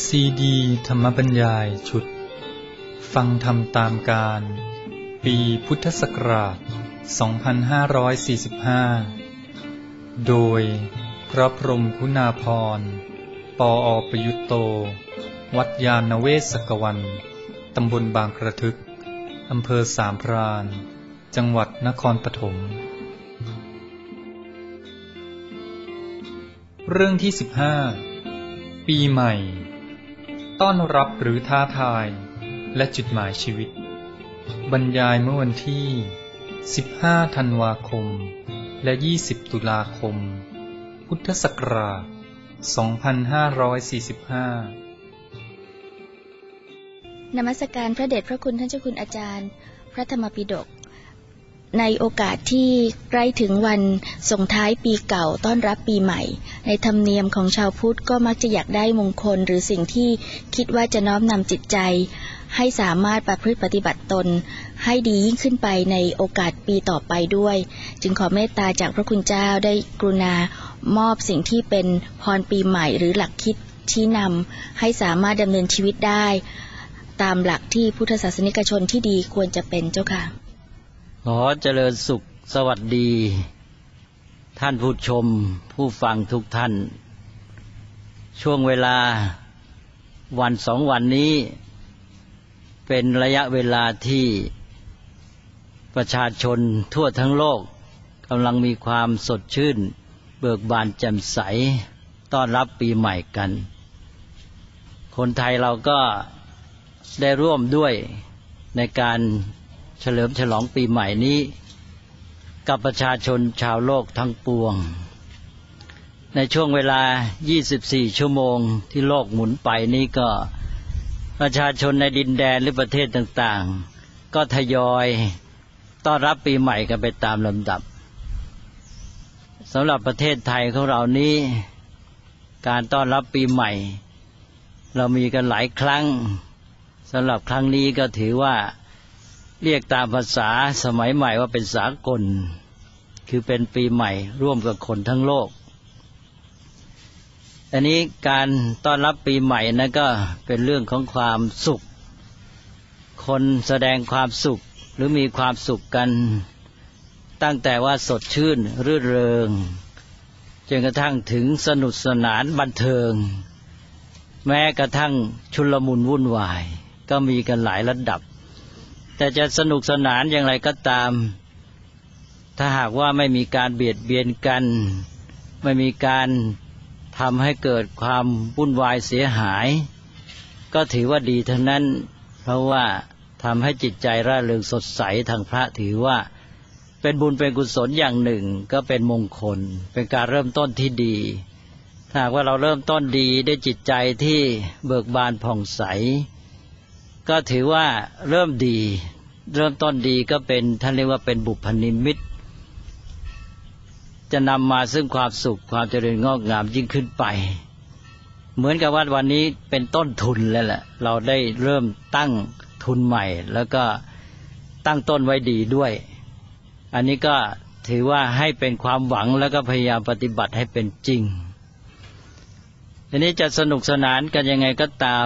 ซีดีธรรมบรรยายชุดฟังธรรมตามการปีพุทธศักราช 2545 โดยพระพรหมคุณาภรณ์ ปอ.ประยุตโต วัดยานเวศกวัน ตำบลบางกระทึก อำเภอสามพราน จังหวัดนครปฐม เรื่องที่ 15 ปีใหม่ต้อนรับหรือท้าทายและจุดหมายชีวิตบรรยายเมื่อวันที่15ธันวาคมและ20ตุลาคมพุทธศักราช2545 นมัสการพระเดชพระคุณท่านเจ้าคุณอาจารย์พระธรรมปิฎกในโอกาสที่ใกล้ถึงวันส่งท้ายปีเก่าต้อนรับปีใหม่ในธรรมเนียมของชาวพุทธก็มักจะอยากได้มงคลหรือสิ่งที่คิดว่าจะน้อมนำจิตใจให้สามารถประพฤติปฏิบัติตนให้ดียิ่งขึ้นไปในโอกาสปีต่อไปด้วยจึงขอเมตตาจากพระคุณเจ้าได้กรุณามอบสิ่งที่เป็นพรปีใหม่หรือหลักคิดชี้นำให้สามารถดำเนินชีวิตได้ตามหลักที่พุทธศาสนิกชนที่ดีควรจะเป็นเจ้าค่ะขอเจริญสุขสวัสดีท่านผู้ชมผู้ฟังทุกท่านช่วงเวลาวันสองวันนี้เป็นระยะเวลาที่ประชาชนทั่วทั้งโลกกำลังมีความสดชื่นเบิกบานแจ่มใสต้อนรับปีใหม่กันคนไทยเราก็ได้ร่วมด้วยในการเฉลิมฉลองปีใหม่นี้กับประชาชนชาวโลกทั้งปวงในช่วงเวลา24ชั่วโมงที่โลกหมุนไปนี้ก็ประชาชนในดินแดนหรือประเทศต่างๆก็ทยอยต้อนรับปีใหม่กันไปตามลำดับสำหรับประเทศไทยของเรานี้การต้อนรับปีใหม่เรามีกันหลายครั้งสำหรับครั้งนี้ก็ถือว่าเรียกตามภาษาสมัยใหม่ว่าเป็นสากลคือเป็นปีใหม่ร่วมกับคนทั้งโลกอันนี้การต้อนรับปีใหม่นั้นก็เป็นเรื่องของความสุขคนแสดงความสุขหรือมีความสุขกันตั้งแต่ว่าสดชื่นรื่นเริงจนกระทั่งถึงสนุกสนานบันเทิงแม้กระทั่งชุลมุนวุ่นวายก็มีกันหลายระดับแต่จะสนุกสนานอย่างไรก็ตามถ้าหากว่าไม่มีการเบียดเบียนกันไม่มีการทำให้เกิดความวุ่นวายเสียหายก็ถือว่าดีทั้งนั้นเพราะว่าทำให้จิตใจร่าเริงสดใสทางพระถือว่าเป็นบุญเป็นกุศลอย่างหนึ่งก็เป็นมงคลเป็นการเริ่มต้นที่ดีถ้าหากว่าเราเริ่มต้นดีด้วยจิตใจที่เบิกบานผ่องใสก็ถือว่าเริ่มดีเริ่มต้นดีก็เป็นท่านเรียกว่าเป็นบุพนิมิตจะนำมาซึ่งความสุขความเจริญงอกงามยิ่งขึ้นไปเหมือนกับว่าวันนี้เป็นต้นทุนแล้วแหละเราได้เริ่มตั้งทุนใหม่แล้วก็ตั้งต้นไว้ดีด้วยอันนี้ก็ถือว่าให้เป็นความหวังแล้วก็พยายามปฏิบัติให้เป็นจริงทีนี้จะสนุกสนานกันยังไงก็ตาม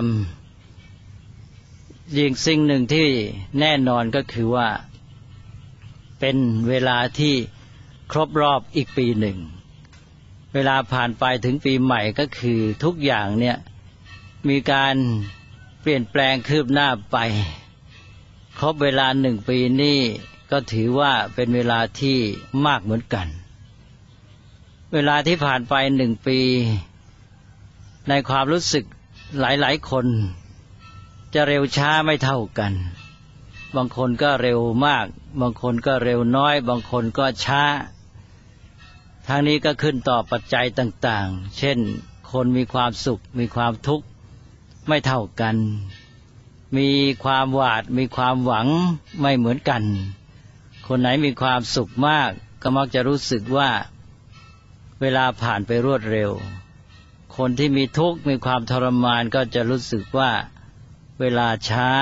ยิ่งสิ่งหนึ่งที่แน่นอนก็คือว่าเป็นเวลาที่ครบรอบอีกปีหนึ่งเวลาผ่านไปถึงปีใหม่ก็คือทุกอย่างเนี่ยมีการเปลี่ยนแปลงคืบหน้าไปครบเวลา1 ปีนี่ก็ถือว่าเป็นเวลาที่มากเหมือนกันเวลาที่ผ่านไป1 ปีในความรู้สึกหลายๆคนจะเร็วช้าไม่เท่ากันบางคนก็เร็วมากบางคนก็เร็วน้อยบางคนก็ช้าทางนี้ก็ขึ้นต่อปัจจัยต่างๆเช่นคนมีความสุขมีความทุกข์ไม่เท่ากันมีความหวาดมีความหวังไม่เหมือนกันคนไหนมีความสุขมากก็มักจะรู้สึกว่าเวลาผ่านไปรวดเร็วคนที่มีทุกข์มีความทรมานก็จะรู้สึกว่าเวลาช้า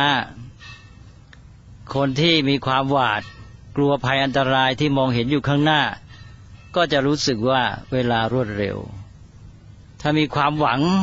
คนที่มีความหวาดกลัวภัยอันตรายที่มองเห็นอยู่ข้างหน้าก็จะรู้สึกว่าเวลารวดเร็วถ้ามีความหวัง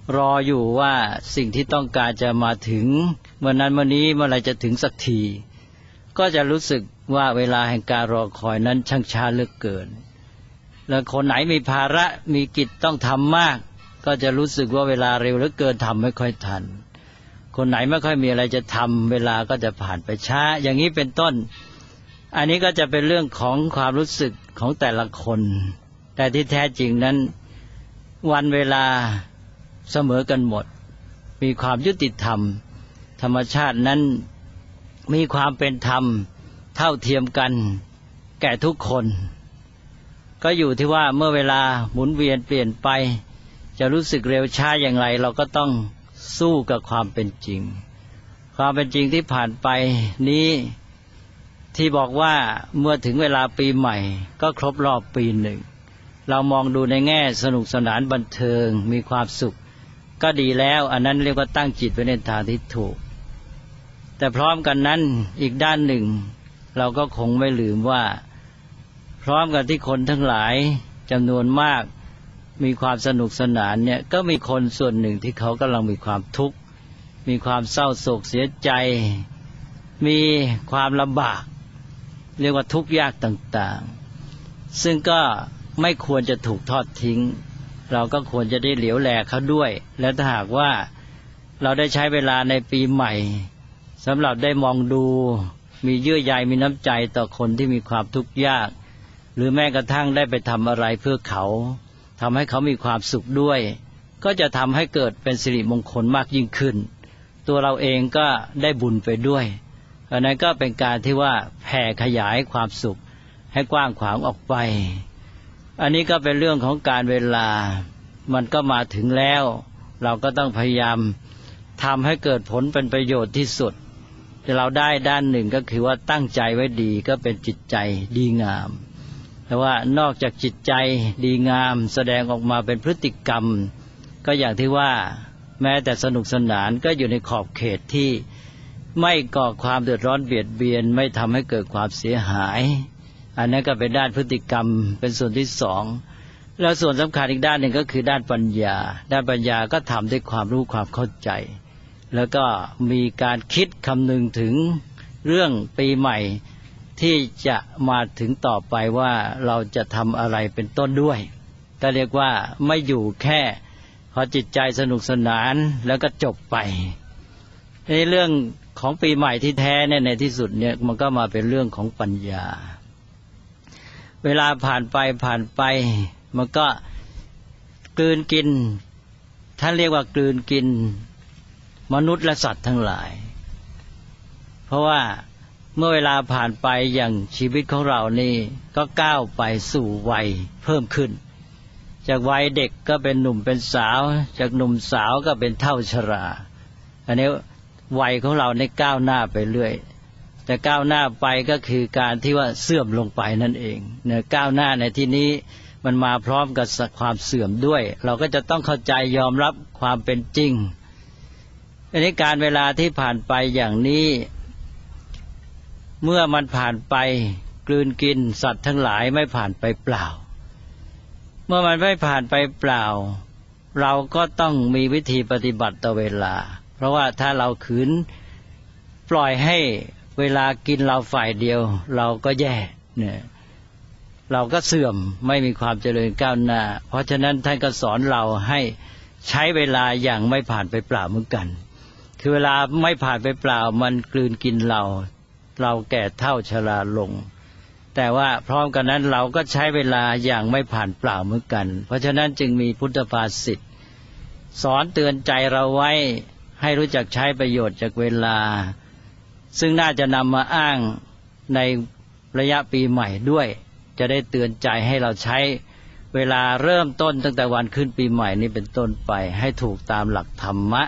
รออยู่ว่าสิ่งที่ต้องการจะมาถึงเมื่อนั้นเมื่อนี้เมื่อไรจะถึงสักทีก็จะรู้สึกว่าเวลาแห่งการรอคอยนั้นช่างช้าเหลือเกินแล้วคนไหนมีภาระมีกิจต้องทำมากก็จะรู้สึกว่าเวลาเร็วเหลือเกินทำไม่ค่อยทันคนไหนไม่ค่อยมีอะไรจะทำเวลาก็จะผ่านไปช้าอย่างนี้เป็นต้นอันนี้ก็จะเป็นเรื่องของความรู้สึกของแต่ละคนแต่ที่แท้จริงนั้นวันเวลาเสมอกันหมดมีความยุติธรรมธรรมชาตินั้นมีความเป็นธรรมเท่าเทียมกันแก่ทุกคนก็อยู่ที่ว่าเมื่อเวลาหมุนเวียนเปลี่ยนไปจะรู้สึกเร็วช้าอย่างไรเราก็ต้องสู้กับความเป็นจริงความเป็นจริงที่ผ่านไปนี้ที่บอกว่าเมื่อถึงเวลาปีใหม่ก็ครบรอบปีหนึ่งเรามองดูในแง่สนุกสนานบันเทิงมีความสุขก็ดีแล้วอันนั้นเรียกว่าตั้งจิตไว้ในทางที่ถูกแต่พร้อมกันนั้นอีกด้านหนึ่งเราก็คงไม่ลืมว่าพร้อมกันที่คนทั้งหลายจำนวนมากมีความสนุกสนานเนี่ยก็มีคนส่วนหนึ่งที่เขากำลังมีความทุกข์มีความเศร้าโศกเสียใจมีความลำบากเรียกว่าทุกข์ยากต่างๆซึ่งก็ไม่ควรจะถูกทอดทิ้งเราก็ควรจะได้เหลียวแลเขาด้วยและถ้าหากว่าเราได้ใช้เวลาในปีใหม่สำหรับได้มองดูมีเยื่อใยมีน้ำใจต่อคนที่มีความทุกข์ยากหรือแม้กระทั่งได้ไปทำอะไรเพื่อเขาทำให้เขามีความสุขด้วยก็จะทำให้เกิดเป็นสิริมงคลมากยิ่งขึ้นตัวเราเองก็ได้บุญไปด้วยอันนั้นก็เป็นการที่ว่าแผ่ขยายความสุขให้กว้างขวางออกไปอันนี้ก็เป็นเรื่องของการเวลามันก็มาถึงแล้วเราก็ต้องพยายามทำให้เกิดผลเป็นประโยชน์ที่สุดที่เราได้ด้านหนึ่งก็คือว่าตั้งใจไว้ดีก็เป็นจิตใจดีงามแต่ว่านอกจากจิตใจดีงามแสดงออกมาเป็นพฤติกรรมก็อย่างที่ว่าแม้แต่สนุกสนานก็อยู่ในขอบเขตที่ไม่ก่อความเดือดร้อนเบียดเบียนไม่ทำให้เกิดความเสียหายอันนั้นก็เป็นด้านพฤติกรรมเป็นส่วนที่สองแล้วส่วนสำคัญอีกด้านหนึ่งก็คือด้านปัญญาด้านปัญญาก็ทำด้วยความรู้ความเข้าใจแล้วก็มีการคิดคำนึงถึงเรื่องปีใหม่ที่จะมาถึงต่อไปว่าเราจะทำอะไรเป็นต้นด้วยก็เรียกว่าไม่อยู่แค่พอจิตใจสนุกสนานแล้วก็จบไปในเรื่องของปีใหม่ที่แท้เนี่ยในที่สุดเนี่ยมันก็มาเป็นเรื่องของปัญญาเวลาผ่านไปมันก็กลืนกินท่านเรียกว่ากลืนกินมนุษย์และสัตว์ทั้งหลายเพราะว่าเมื่อเวลาผ่านไปอย่างชีวิตของเรานี่ก็ก้าวไปสู่วัยเพิ่มขึ้นจากวัยเด็กก็เป็นหนุ่มเป็นสาวจากหนุ่มสาวก็เป็นเฒ่าชราอันนี้วัยของเราในก้าวหน้าไปเรื่อยแต่ก้าวหน้าไปก็คือการที่ว่าเสื่อมลงไปนั่นเองเนี่ยก้าวหน้าในที่นี้มันมาพร้อมกับความเสื่อมด้วยเราก็จะต้องเข้าใจยอมรับความเป็นจริงอันนี้การเวลาที่ผ่านไปอย่างนี้เมื่อมันผ่านไปกลืนกินสัตว์ทั้งหลายไม่ผ่านไปเปล่าเมื่อมันไม่ผ่านไปเปล่าเราก็ต้องมีวิธีปฏิบัติต่อเวลาเพราะว่าถ้าเราขืนปล่อยให้เวลากินเราฝ่ายเดียวเราก็แย่เนี่ยเราก็เสื่อมไม่มีความเจริญก้าวหน้าเพราะฉะนั้นท่านก็สอนเราให้ใช้เวลาอย่างไม่ผ่านไปเปล่าเหมือนกันคือเวลาไม่ผ่านไปเปล่ามันกลืนกินเราแก่เฒ่าชราลงแต่ว่าพร้อมกันนั้นเราก็ใช้เวลาอย่างไม่ผ่านเปล่าเหมือนกันเพราะฉะนั้นจึงมีพุทธภาษิตสอนเตือนใจเราไว้ให้รู้จักใช้ประโยชน์จากเวลาซึ่งน่าจะนำมาอ้างในระยะปีใหม่ด้วยจะได้เตือนใจให้เราใช้เวลาเริ่มต้นตั้งแต่วันขึ้นปีใหม่นี้เป็นต้นไปให้ถูกตามหลักธรรมะ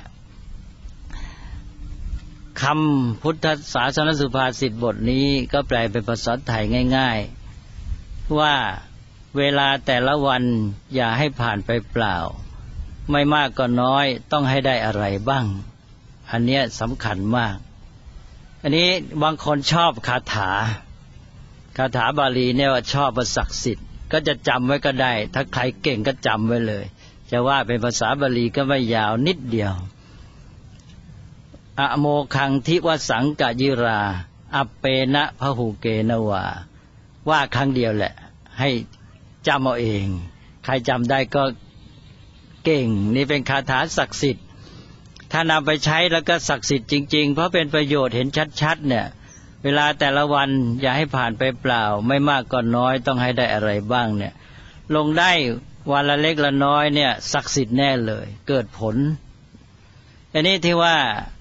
คำพุทธศาสนสุภาษิตบทนี้ก็แปลเป็นภาษาไทยง่ายๆว่าเวลาแต่ละวันอย่าให้ผ่านไปเปล่าไม่มากก็น้อยต้องให้ได้อะไรบ้างอันเนี้ยสำคัญมากอันนี้บางคนชอบคาถาบาลีเนี่ยว่าชอบศักดิ์สิทธิ์ก็จะจำไว้ก็ได้ถ้าใครเก่งก็จำไว้เลยจะว่าเป็นภาษาบาลีก็ไม่ยาวนิดเดียวอโมคังทิวสังกยิราอัปเปนะพหุเกนว่าครั้งเดียวแหละให้จำเอาเองใครจำได้ก็เก่งนี่เป็นคาถาศักดิ์สิทธิ์ถ้านำไปใช้แล้วก็ศักดิ์สิทธิ์จริงๆเพราะเป็นประโยชน์เห็นชัดๆเนี่ยเวลาแต่ละวันอย่าให้ผ่านไปเปล่าไม่มากก็น้อยต้องให้ได้อะไรบ้างเนี่ยลงได้วันละเล็กละน้อยเนี่ยศักดิ์สิทธิ์แน่เลยเกิดผลอันนี้ที่ว่า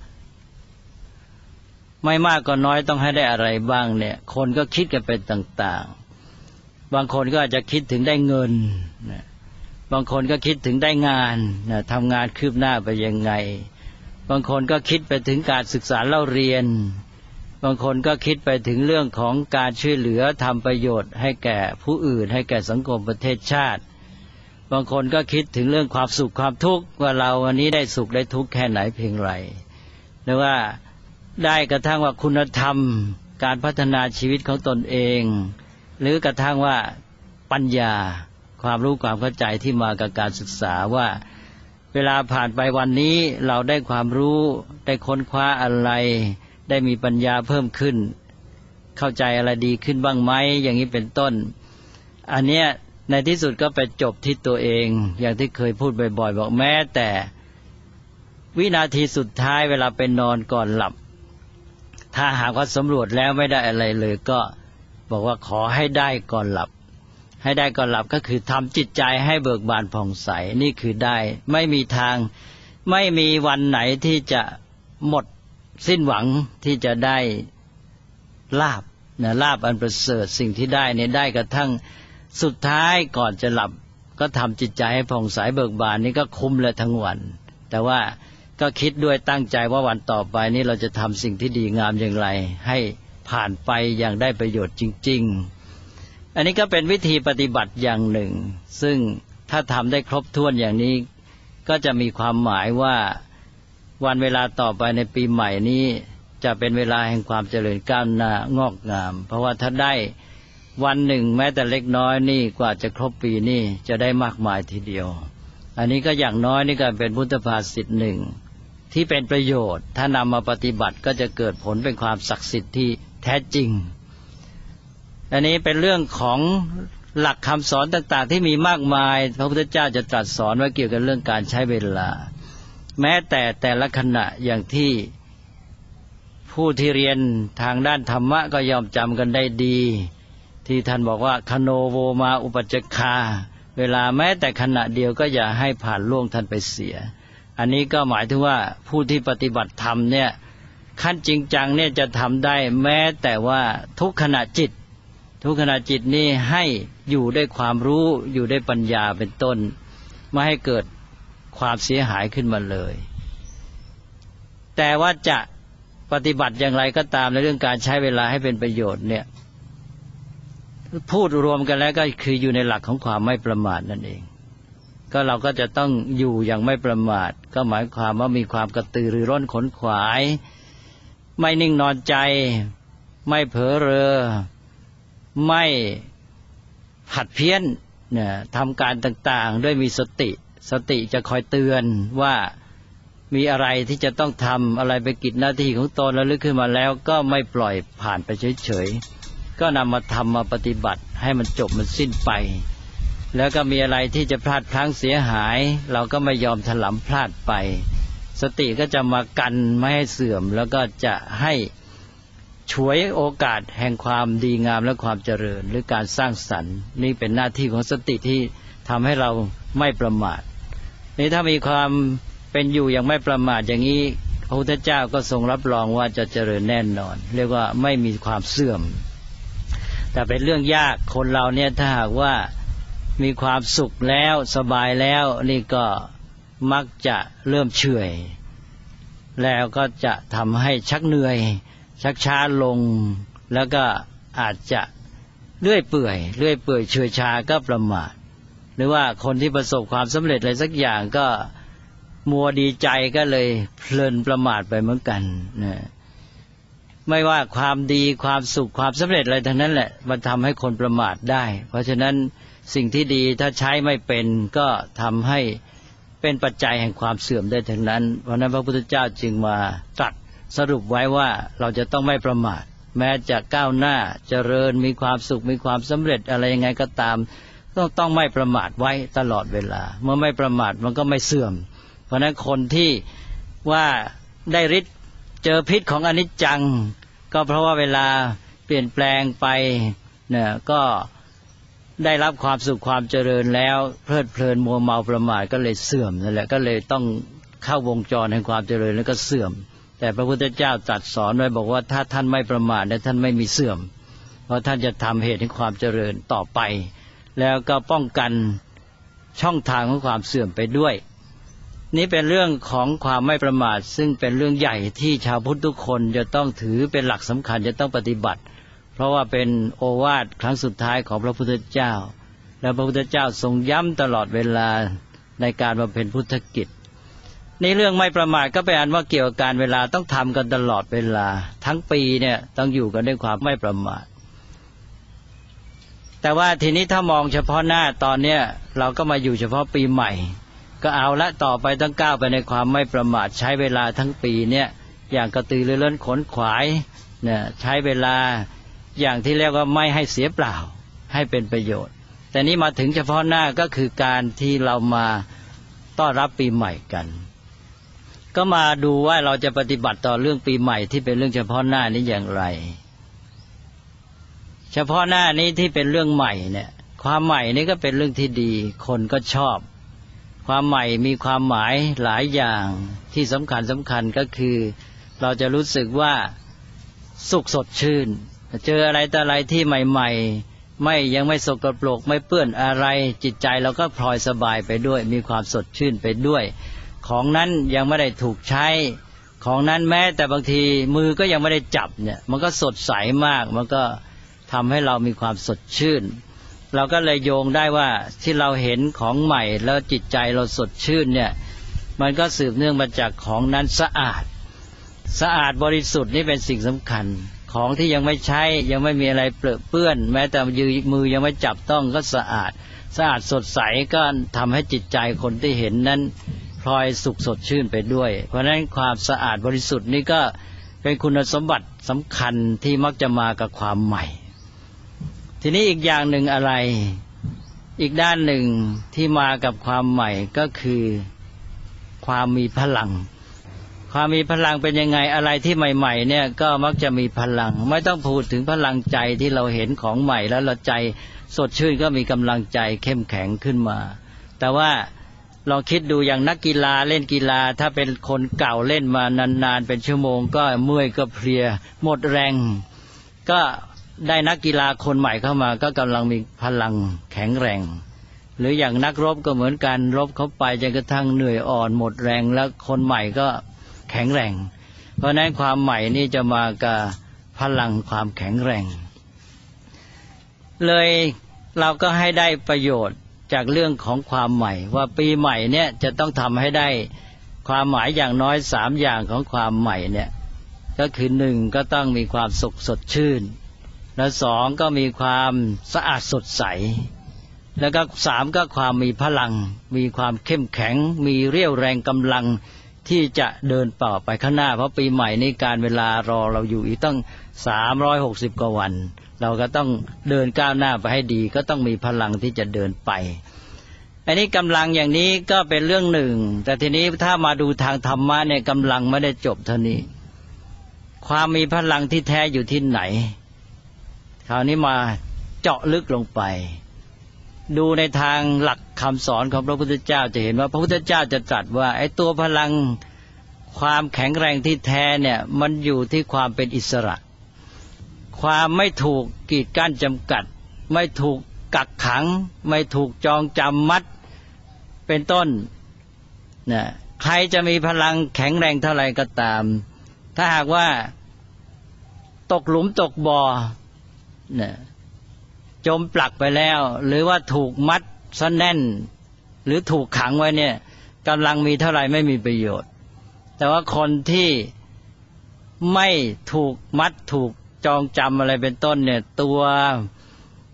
ไม่มากก็น้อยต้องให้ได้อะไรบ้างเนี่ยคนก็คิดกันเป็นต่างๆบางคนก็อาจจะคิดถึงได้เงินบางคนก็คิดถึงได้งานทำงานคืบหน้าไปยังไงบางคนก็คิดไปถึงการศึกษาเล่าเรียนบางคนก็คิดไปถึงเรื่องของการช่วยเหลือทำประโยชน์ให้แก่ผู้อื่นให้แก่สังคมประเทศชาติบางคนก็คิดถึงเรื่องความสุขความทุกข์ว่าเราวันนี้ได้สุขได้ทุกข์แค่ไหนเพียงไรหรือว่าได้กระทั่งว่าคุณธรรมการพัฒนาชีวิตของตนเองหรือกระทั่งว่าปัญญาความรู้ความเข้าใจที่มากับการศึกษาว่าเวลาผ่านไปวันนี้เราได้ความรู้ได้ค้นคว้าอะไรได้มีปัญญาเพิ่มขึ้นเข้าใจอะไรดีขึ้นบ้างไหมอย่างนี้เป็นต้นอันเนี้ยในที่สุดก็ไปจบที่ตัวเองอย่างที่เคยพูดบ่อยๆบอกแม้แต่วินาทีสุดท้ายเวลาไปนอนก่อนหลับถ้าหากว่าสำรวจแล้วไม่ได้อะไรเลยก็บอกว่าขอให้ได้ก่อนหลับให้ได้ก่อนหลับก็คือทำจิตใจให้เบิกบานผ่องใสนี่คือได้ไม่มีทางไม่มีวันไหนที่จะหมดสิ้นหวังที่จะได้ลาภลาภอันประเสริฐสิ่งที่ได้เนี่ยได้กระทั่งสุดท้ายก่อนจะหลับก็ทำจิตใจให้ผ่องใสเบิกบานนี่ก็คุ้มเลยทั้งวันแต่ว่าก็คิดด้วยตั้งใจว่าวันต่อไปนี้เราจะทำสิ่งที่ดีงามอย่างไรให้ผ่านไปอย่างได้ประโยชน์จริงๆอันนี้ก็เป็นวิธีปฏิบัติอย่างหนึ่งซึ่งถ้าทำได้ครบถ้วนอย่างนี้ก็จะมีความหมายว่าวันเวลาต่อไปในปีใหม่นี้จะเป็นเวลาแห่งความเจริญก้าวหน้างอกงามเพราะว่าถ้าได้วันหนึ่งแม้แต่เล็กน้อยนี่กว่าจะครบปีนี่จะได้มากมายทีเดียวอันนี้ก็อย่างน้อยนี่ก็เป็นพุทธภาษิตหนึ่งที่เป็นประโยชน์ถ้านำมาปฏิบัติก็จะเกิดผลเป็นความศักดิ์สิทธิ์ที่แท้จริงอันนี้เป็นเรื่องของหลักคำสอนต่างๆที่มีมากมายพระพุทธเจ้าจะตรัสสอนไว้เกี่ยวกับเรื่องการใช้เวลาแม้แต่ละขณะอย่างที่ผู้ที่เรียนทางด้านธรรมะก็ยอมจำกันได้ดีที่ท่านบอกว่าคโนโวมาอุปัจจคาเวลาแม้แต่ขณะเดียวก็อย่าให้ผ่านล่วงท่านไปเสียอันนี้ก็หมายถึงว่าผู้ที่ปฏิบัติธรรมเนี่ยขั้นจริงจังเนี่ยจะทำได้แม้แต่ว่าทุกขณะจิตนี่ให้อยู่ด้วยความรู้อยู่ด้วยปัญญาเป็นต้นไม่ให้เกิดความเสียหายขึ้นมาเลยแต่ว่าจะปฏิบัติอย่างไรก็ตามในเรื่องการใช้เวลาให้เป็นประโยชน์เนี่ยพูดรวมกันแล้วก็คืออยู่ในหลักของความไม่ประมาทนั่นเองก็เราก็จะต้องอยู่อย่างไม่ประมาทก็หมายความว่ามีความกระตือรือร้นขนขวายไม่นิ่งนอนใจไม่เผลอเรอไม่ผัดเพี้ยนเนี่ยทำการต่างๆด้วยมีสติจะคอยเตือนว่ามีอะไรที่จะต้องทำอะไรเป็นกิจหน้าที่ของตนแล้วลึกขึ้นมาแล้วก็ไม่ปล่อยผ่านไปเฉยๆก็นำมาทำมาปฏิบัติให้มันจบมันสิ้นไปแล้วก็มีอะไรที่จะพลาดพลั้งเสียหายเราก็ไม่ยอมถลำพลาดไปสติก็จะมากันไม่ให้เสื่อมแล้วก็จะให้ฉวยโอกาสแห่งความดีงามและความเจริญหรือการสร้างสรรค์นี่เป็นหน้าที่ของสติที่ทำให้เราไม่ประมาทนี่ถ้ามีความเป็นอยู่อย่างไม่ประมาทอย่างนี้พระพุทธเจ้าก็ทรงรับรองว่าจะเจริญแน่นอนเรียกว่าไม่มีความเสื่อมแต่เป็นเรื่องยากคนเราเนี่ยถ้าหากว่ามีความสุขแล้วสบายแล้วนี่ก็มักจะเริ่มเฉื่อยแล้วก็จะทำให้ชักเหนื่อยชักช้าลงแล้วก็อาจจะเลื่อยเปื่อยเฉื่อยชาก็ประมาทหรือว่าคนที่ประสบความสำเร็จอะไรสักอย่างก็มัวดีใจก็เลยเพลินประมาทไปเหมือนกันนะไม่ว่าความดีความสุขความสำเร็จอะไรทั้งนั้นแหละมันทำให้คนประมาทได้เพราะฉะนั้นสิ่งที่ดีถ้าใช้ไม่เป็นก็ทำให้เป็นปัจจัยแห่งความเสื่อมได้ทั้งนั้นเพราะนั้นพระพุทธเจ้าจึงมาตรัสสรุปไว้ว่าเราจะต้องไม่ประมาทแม้จะก้าวหน้าเจริญมีความสุขมีความสำเร็จอะไรยังไงก็ตามต้องไม่ประมาทไว้ตลอดเวลาเมื่อไม่ประมาทมันก็ไม่เสื่อมเพราะนั้นคนที่ว่าได้ฤทธิ์เจอพิษของอนิจจังก็เพราะว่าเวลาเปลี่ยนแปลงไปเนี่ยก็ได้รับความสุขความเจริญแล้วเพลิดเพลินมัวเมาประมาทก็เลยเสื่อมนั่นแหละก็เลยต้องเข้าวงจรแห่งความเจริญแล้วก็เสื่อมแต่พระพุทธเจ้าตรัสสอนไว้บอกว่าถ้าท่านไม่ประมาทเนี่ยท่านไม่มีเสื่อมเพราะท่านจะทำเหตุแห่งความเจริญต่อไปแล้วก็ป้องกันช่องทางของความเสื่อมไปด้วยนี่เป็นเรื่องของความไม่ประมาทซึ่งเป็นเรื่องใหญ่ที่ชาวพุทธทุกคนจะต้องถือเป็นหลักสำคัญจะต้องปฏิบัติเพราะว่าเป็นโอวาทครั้งสุดท้ายของพระพุทธเจ้าและพระพุทธเจ้าทรงย้ำตลอดเวลาในการบำเพ็ญพุทธกิจในเรื่องไม่ประมาทก็เป็นอันว่าเกี่ยวกับการเวลาต้องทำกันตลอดเวลาทั้งปีเนี่ยต้องอยู่กันด้วยความไม่ประมาทแต่ว่าทีนี้ถ้ามองเฉพาะหน้าตอนเนี้ยเราก็มาอยู่เฉพาะปีใหม่ก็เอาละต่อไปต้องก้าวไปในความไม่ประมาทใช้เวลาทั้งปีเนี่ยอย่างกระตือรือร้นขนขวายเนี่ยใช้เวลาอย่างที่เรียกว่าไม่ให้เสียเปล่าให้เป็นประโยชน์แต่นี้มาถึงเฉพาะหน้าก็คือการที่เรามาต้อนรับปีใหม่กันก็มาดูว่าเราจะปฏิบัติต่อเรื่องปีใหม่ที่เป็นเรื่องเฉพาะหน้านี้อย่างไรเฉพาะหน้านี้ที่เป็นเรื่องใหม่เนี่ยความใหม่นี้ก็เป็นเรื่องที่ดีคนก็ชอบความใหม่มีความหมายหลายอย่างที่สำคัญก็คือเราจะรู้สึกว่าสุขสดชื่นเจออะไรแต่อะไรที่ใหม่ๆยังไม่สกปรกไม่เปื้อนอะไรจิตใจเราก็พลอยสบายไปด้วยมีความสดชื่นไปด้วยของนั้นยังไม่ได้ถูกใช้ของนั้นแม้แต่บางทีมือก็ยังไม่ได้จับเนี่ยมันก็สดใสมากมันก็ทำให้เรามีความสดชื่นเราก็เลยโยงได้ว่าที่เราเห็นของใหม่แล้วจิตใจเราสดชื่นเนี่ยมันก็สืบเนื่องมาจากของนั้นสะอาดบริสุทธิ์นี่เป็นสิ่งสำคัญของที่ยังไม่ใช้ยังไม่มีอะไรเปื้อนแม้แต่มือยังไม่จับต้องก็สะอาดสดใสก็ทำให้จิตใจคนที่เห็นนั้นพลอยสุขสดชื่นไปด้วยเพราะฉะนั้นความสะอาดบริสุทธิ์นี่ก็เป็นคุณสมบัติสำคัญที่มักจะมากับความใหม่ทีนี้อีกอย่างหนึ่งอะไรอีกด้านหนึ่งที่มากับความใหม่ก็คือความมีพลังความมีพลังเป็นยังไงอะไรที่ใหม่ๆเนี่ยก็มักจะมีพลังไม่ต้องพูดถึงพลังใจที่เราเห็นของใหม่แล้วเราใจสดชื่นก็มีกำลังใจเข้มแข็งขึ้นมาแต่ว่าลองคิดดูอย่างนักกีฬาเล่นกีฬาถ้าเป็นคนเก่าเล่นมานานๆเป็นชั่วโมงก็เมื่อยก็เพลียหมดแรงก็ได้นักกีฬาคนใหม่เข้ามาก็กำลังมีพลังแข็งแรงหรืออย่างนักรบก็เหมือนกันรบเข้าไปจนกระทั่งเหนื่อยอ่อนหมดแรงแล้วคนใหม่ก็แข็งแรงเพราะนั้นความใหม่นี่จะมากับพลังความแข็งแรงเลยเราก็ให้ได้ประโยชน์จากเรื่องของความใหม่ว่าปีใหม่เนี่ยจะต้องทำให้ได้ความหมายอย่างน้อย3อย่างของความใหม่เนี่ยก็คือ1ก็ต้องมีความสุขสดชื่นและ2ก็มีความสะอาดสดใสแล้วก็3ก็ความมีพลังมีความเข้มแข็งมีเรี่ยวแรงกำลังที่จะเดินต่อไปข้างหน้าเพราะปีใหม่นี้การเวลารอเราอยู่อีกตั้ง360กว่าวันเราก็ต้องเดินก้าวหน้าไปให้ดีก็ต้องมีพลังที่จะเดินไปอันนี้กำลังอย่างนี้ก็เป็นเรื่องหนึ่งแต่ทีนี้ถ้ามาดูทางธรรมะเนี่ยกำลังไม่ได้จบเท่านี้ความมีพลังที่แท้อยู่ที่ไหนคราวนี้มาเจาะลึกลงไปดูในทางหลักคำสอนของพระพุทธเจ้าจะเห็นว่าพระพุทธเจ้าจะตรัสว่าไอ้ตัวพลังความแข็งแรงที่แท้เนี่ยมันอยู่ที่ความเป็นอิสระความไม่ถูกกีดกั้นจำกัดไม่ถูกกักขังไม่ถูกจองจำมัดเป็นต้นนะใครจะมีพลังแข็งแรงเท่าไหร่ก็ตามถ้าหากว่าตกหลุมตกบ่อนะจมปลักไปแล้วหรือว่าถูกมัดซะแน่นหรือถูกขังไว้เนี่ยกำลังมีเท่าไหร่ไม่มีประโยชน์แต่ว่าคนที่ไม่ถูกมัดถูกจองจำอะไรเป็นต้นเนี่ยตัวเ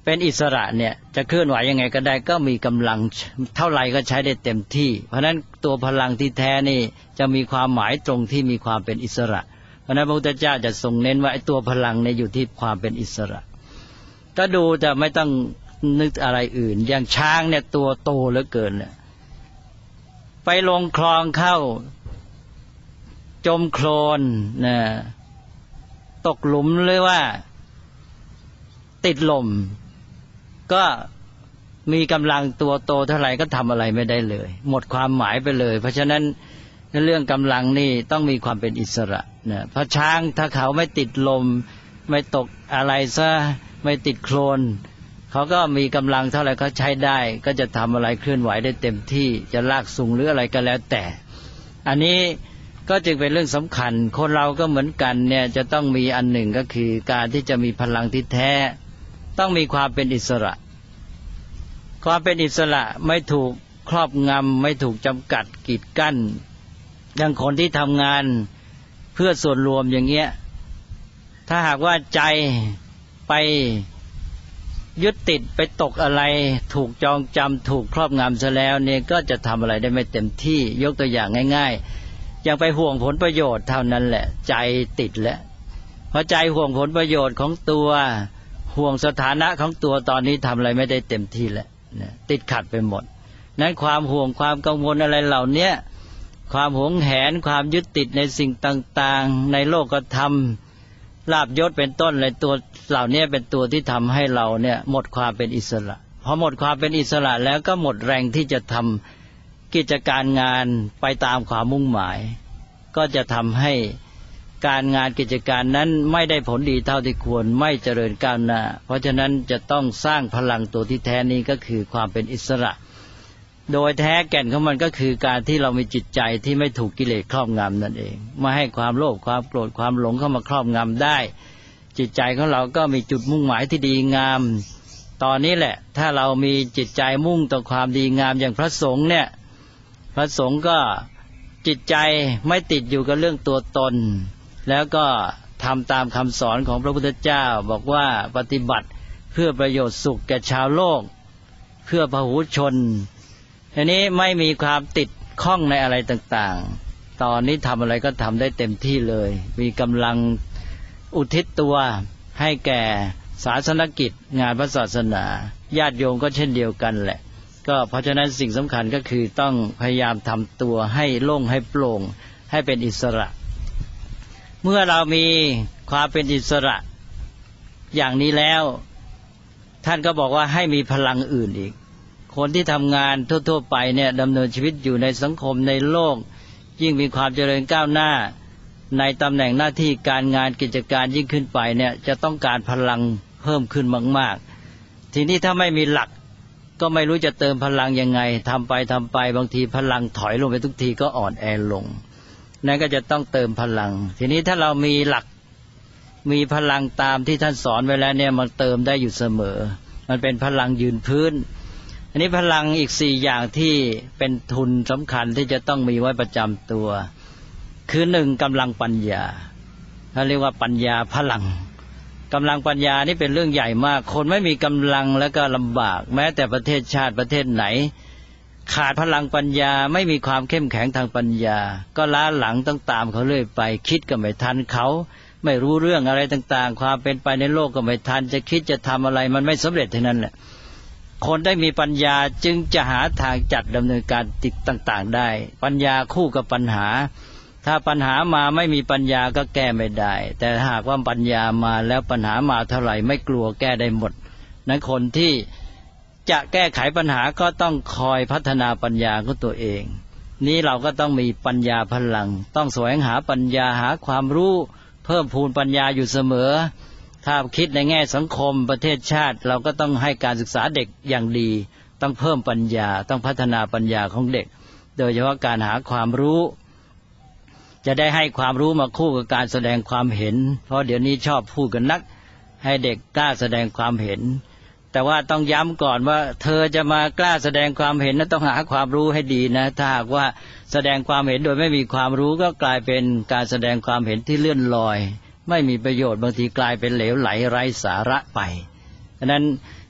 เป็นอิสระเนี่ยจะเคลื่อนไหวยังไงก็ได้ก็มีกำลังเท่าไหร่ก็ใช้ได้เต็มที่เพราะฉะนั้นตัวพลังที่แท้นี่จะมีความหมายตรงที่มีความเป็นอิสระเพราะฉะนั้นพระพุทธเจ้าจะทรงเน้นว่าไอ้ตัวพลังเนี่ยอยู่ที่ความเป็นอิสระก็ดูจะไม่ต้องนึกอะไรอื่นอย่างช้างเนี่ยตัวโตเหลือเกินเนี่ยไปลงคลองเข้าจมโคลนนะตกหลุมหรือว่าติดลมก็มีกำลังตัวโตเท่าไหร่ก็ทำอะไรไม่ได้เลยหมดความหมายไปเลยเพราะฉะนั้นเรื่องกำลังนี่ต้องมีความเป็นอิสระนะเพราะช้างถ้าเขาไม่ติดลมไม่ตกอะไรซะไม่ติดโคลนเขาก็มีกำลังเท่าไหร่เขาใช้ได้ก็จะทำอะไรเคลื่อนไหวได้เต็มที่จะลากสูงหรืออะไรก็แล้วแต่อันนี้ก็จึงเป็นเรื่องสำคัญคนเราก็เหมือนกันเนี่ยจะต้องมีอันหนึ่งก็คือการที่จะมีพลังที่แท้ต้องมีความเป็นอิสระความเป็นอิสระไม่ถูกครอบงำไม่ถูกจำกัดกีดกั้นอย่างคนที่ทำงานเพื่อส่วนรวมอย่างเงี้ยถ้าหากว่าใจไปยึดติดไปตกอะไรถูกจองจำถูกครอบงำซะแล้วเนี่ยก็จะทำอะไรได้ไม่เต็มที่ยกตัวอย่างง่ายๆอย่างไปห่วงผลประโยชน์เท่านั้นแหละใจติดแล้วเพราะใจห่วงผลประโยชน์ของตัวห่วงสถานะของตัวตอนนี้ทำอะไรไม่ได้เต็มที่แล้วติดขัดไปหมดนั้นความห่วงความกังวลอะไรเหล่านี้ความหวงแหนความยึดติดในสิ่งต่างๆในโลกธรรมลาภยศเป็นต้นเลยตัวเหล่านี้เป็นตัวที่ทำให้เราเนี่ยหมดความเป็นอิสระพอหมดความเป็นอิสระแล้วก็หมดแรงที่จะทำกิจการงานไปตามความมุ่งหมายก็จะทำให้การงานกิจการนั้นไม่ได้ผลดีเท่าที่ควรไม่เจริญก้าวหน้าเพราะฉะนั้นจะต้องสร้างพลังตัวที่แท้นี้ก็คือความเป็นอิสระโดยแท้แก่นของมันก็คือการที่เรามีจิตใจที่ไม่ถูกกิเลสครอบงำนั่นเองไม่ให้ความโลภความโกรธความหลงเข้ามาครอบงำได้จิตใจของเราก็มีจุดมุ่งหมายที่ดีงามตอนนี้แหละถ้าเรามีจิตใจมุ่งต่อความดีงามอย่างพระสงฆ์เนี่ยพระสงฆ์ก็จิตใจไม่ติดอยู่กับเรื่องตัวตนแล้วก็ทำตามคำสอนของพระพุทธเจ้าบอกว่าปฏิบัติเพื่อประโยชน์สุขแก่ชาวโลกเพื่อพหุชนทีนี้ไม่มีความติดข้องในอะไรต่างๆตอนนี้ทำอะไรก็ทำได้เต็มที่เลยมีกำลังอุทิศตัวให้แก่ศาสนกิจงานพระศาสนาญาติโยมก็เช่นเดียวกันแหละก็เพราะฉะนั้นสิ่งสำคัญก็คือต้องพยายามทำตัวให้โล่งให้โปร่งให้เป็นอิสระเมื่อเรามีความเป็นอิสระอย่างนี้แล้วท่านก็บอกว่าให้มีพลังอื่นอีกคนที่ทำงานทั่วๆไปเนี่ยดำเนินชีวิตอยู่ในสังคมในโลกยิ่งมีความเจริญก้าวหน้าในตำแหน่งหน้าที่การงานกิจการยิ่งขึ้นไปเนี่ยจะต้องการพลังเพิ่มขึ้นมากๆทีนี้ถ้าไม่มีหลักก็ไม่รู้จะเติมพลังยังไงทำไปบางทีพลังถอยลงไปทุกทีก็อ่อนแอลงนั่นก็จะต้องเติมพลังทีนี้ถ้าเรามีหลักมีพลังตามที่ท่านสอนไว้แล้วเนี่ยมันเติมได้อยู่เสมอมันเป็นพลังยืนพื้นอันนี้พลังอีก4อย่างที่เป็นทุนสำคัญที่จะต้องมีไว้ประจำตัวคือ1กำลังปัญญาเขาเรียกว่าปัญญาพลังกำลังปัญญานี่เป็นเรื่องใหญ่มากคนไม่มีกำลังแล้วก็ลำบากแม้แต่ประเทศชาติประเทศไหนขาดพลังปัญญาไม่มีความเข้มแข็งทางปัญญาก็ล้าหลังต้องตามเขาเรื่อยไปคิดก็ไม่ทันเขาไม่รู้เรื่องอะไรต่างๆความเป็นไปในโลกก็ไม่ทันจะคิดจะทำอะไรมันไม่สำเร็จเท่านั้นแหละคนได้มีปัญญาจึงจะหาทางจัดดำเนินการติดต่างๆได้ปัญญาคู่กับปัญหาถ้าปัญหามาไม่มีปัญญาก็แก้ไม่ได้แต่หากว่าปัญญามาแล้วปัญหามาเท่าไหร่ไม่กลัวแก้ได้หมดนั้นคนที่จะแก้ไขปัญหาก็ต้องคอยพัฒนาปัญญาของตัวเองนี้เราก็ต้องมีปัญญาพลังต้องแสวงหาปัญญาหาความรู้เพิ่มพูนปัญญาอยู่เสมอถ้าคิดในแง่สังคมประเทศชาติเราก็ต้องให้การศึกษาเด็กอย่างดีต้องเพิ่มปัญญาต้องพัฒนาปัญญาของเด็กโดยเฉพาะการหาความรู้จะได้ให้ความรู้มาคู่กับการแสดงความเห็นเพราะเดี๋ยวนี้ชอบพูดกันนักให้เด็กกล้าแสดงความเห็นแต่ว่าต้องย้ำก่อนว่าเธอจะมากล้าแสดงความเห็นนั้นต้องหาความรู้ให้ดีนะถ้าหากว่าแสดงความเห็นโดยไม่มีความรู้ก็กลายเป็นการแสดงความเห็นที่เลื่อนลอยไม่มีประโยชน์บางทีกลายเป็นเหลวไหลไร้สาระไปฉะนั้น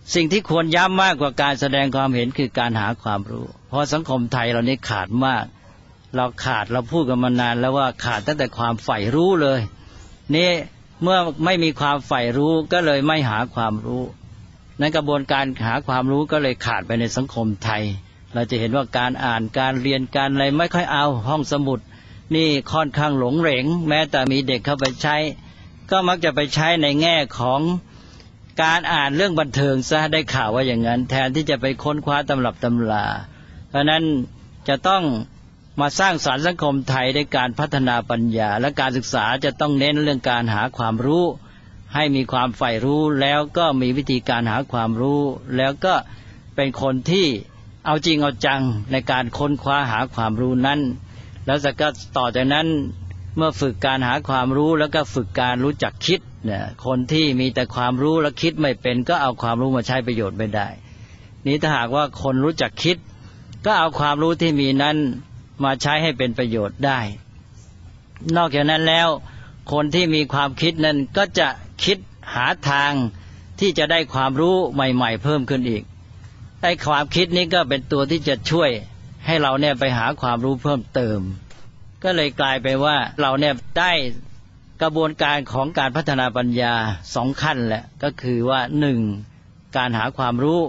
สิ่งที่ควรย้ำมากกว่าการแสดงความเห็นคือการหาความรู้เพราะสังคมไทยเรานี่ขาดมากเราพูดกันมานานแล้วว่าขาดตั้งแต่ความใฝ่รู้เลยนี่เมื่อไม่มีความใฝ่รู้ก็เลยไม่หาความรู้ในกระบวนการหาความรู้ก็เลยขาดไปในสังคมไทยเราจะเห็นว่าการอ่านการเรียนการอะไรไม่ค่อยเอาห้องสมุดนี่ค่อนข้างหลงเหลงแม้แต่มีเด็กเข้าไปใช้ก็มักจะไปใช้ในแง่ของการอ่านเรื่องบันเทิงซะได้ข่าวว่าอย่างนั้นแทนที่จะไปค้นคว้าตำรับตำราเพราะนั้นจะต้องมาสร้างสรรค์สังคมไทยด้วยการพัฒนาปัญญาและการศึกษาจะต้องเน้นเรื่องการหาความรู้ให้มีความใฝ่รู้แล้วก็มีวิธีการหาความรู้แล้วก็เป็นคนที่เอาจริงเอาจังในการค้นคว้าหาความรู้นั้นแล้วก็ต่อจากนั้นเมื่อฝึกการหาความรู้แล้วก็ฝึกการรู้จักคิดเนี่ยคนที่มีแต่ความรู้และคิดไม่เป็นก็เอาความรู้มาใช้ประโยชน์ไม่ได้นี้ถ้าหากว่าคนรู้จักคิดก็เอาความรู้ที่มีนั้นมาใช้ให้เป็นประโยชน์ได้นอกจากนั้นแล้วคนที่มีความคิดนั้นก็จะคิดหาทางที่จะได้ความรู้ใหม่ๆเพิ่มขึ้นอีกไอ้ความคิดนี้ก็เป็นตัวที่จะช่วยให้เราเนี่ยไปหาความรู้เพิ่มเติมก็เลยกลายไปว่าเราเนี่ยได้กระบวนการของการพัฒนาปัญญาสองขั้นแหละก็คือว่า1การหาความรู้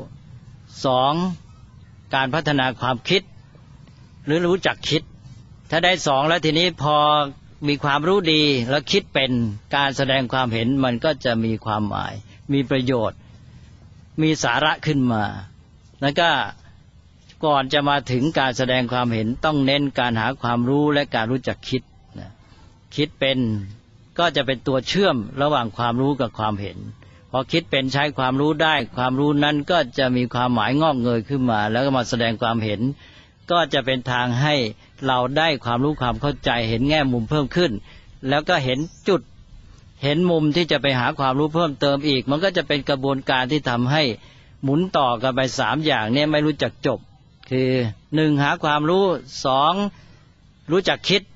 2การพัฒนาความคิดหรือรู้จักคิดถ้าได้2แล้วทีนี้พอมีความรู้ดีแล้วคิดเป็นการแสดงความเห็นมันก็จะมีความหมายมีประโยชน์มีสาระขึ้นมาแล้วก็ก่อนจะมาถึงการแสดงความเห็นต้องเน้นการหาความรู้และการรู้จักคิดคิดเป็นก็จะเป็นตัวเชื่อมระหว่างความรู้กับความเห็นพอคิดเป็นใช้ความรู้ได้ความรู้นั้นก็จะมีความหมายงอกเงยขึ้นมาแล้วก็มาแสดงความเห็นก็จะเป็นทางให้เราได้ความรู้ความเข้าใจเห็นแง่มุมเพิ่มขึ้นแล้วก็เห็นจุดเห็นมุมที่จะไปหาความรู้เพิ่มเติมอีกมันก็จะเป็นกระบวนการที่ทำให้หมุนต่อกันไป3อย่างนี้ไม่รู้จักจบคือ1หาความรู้2รู้จักคิด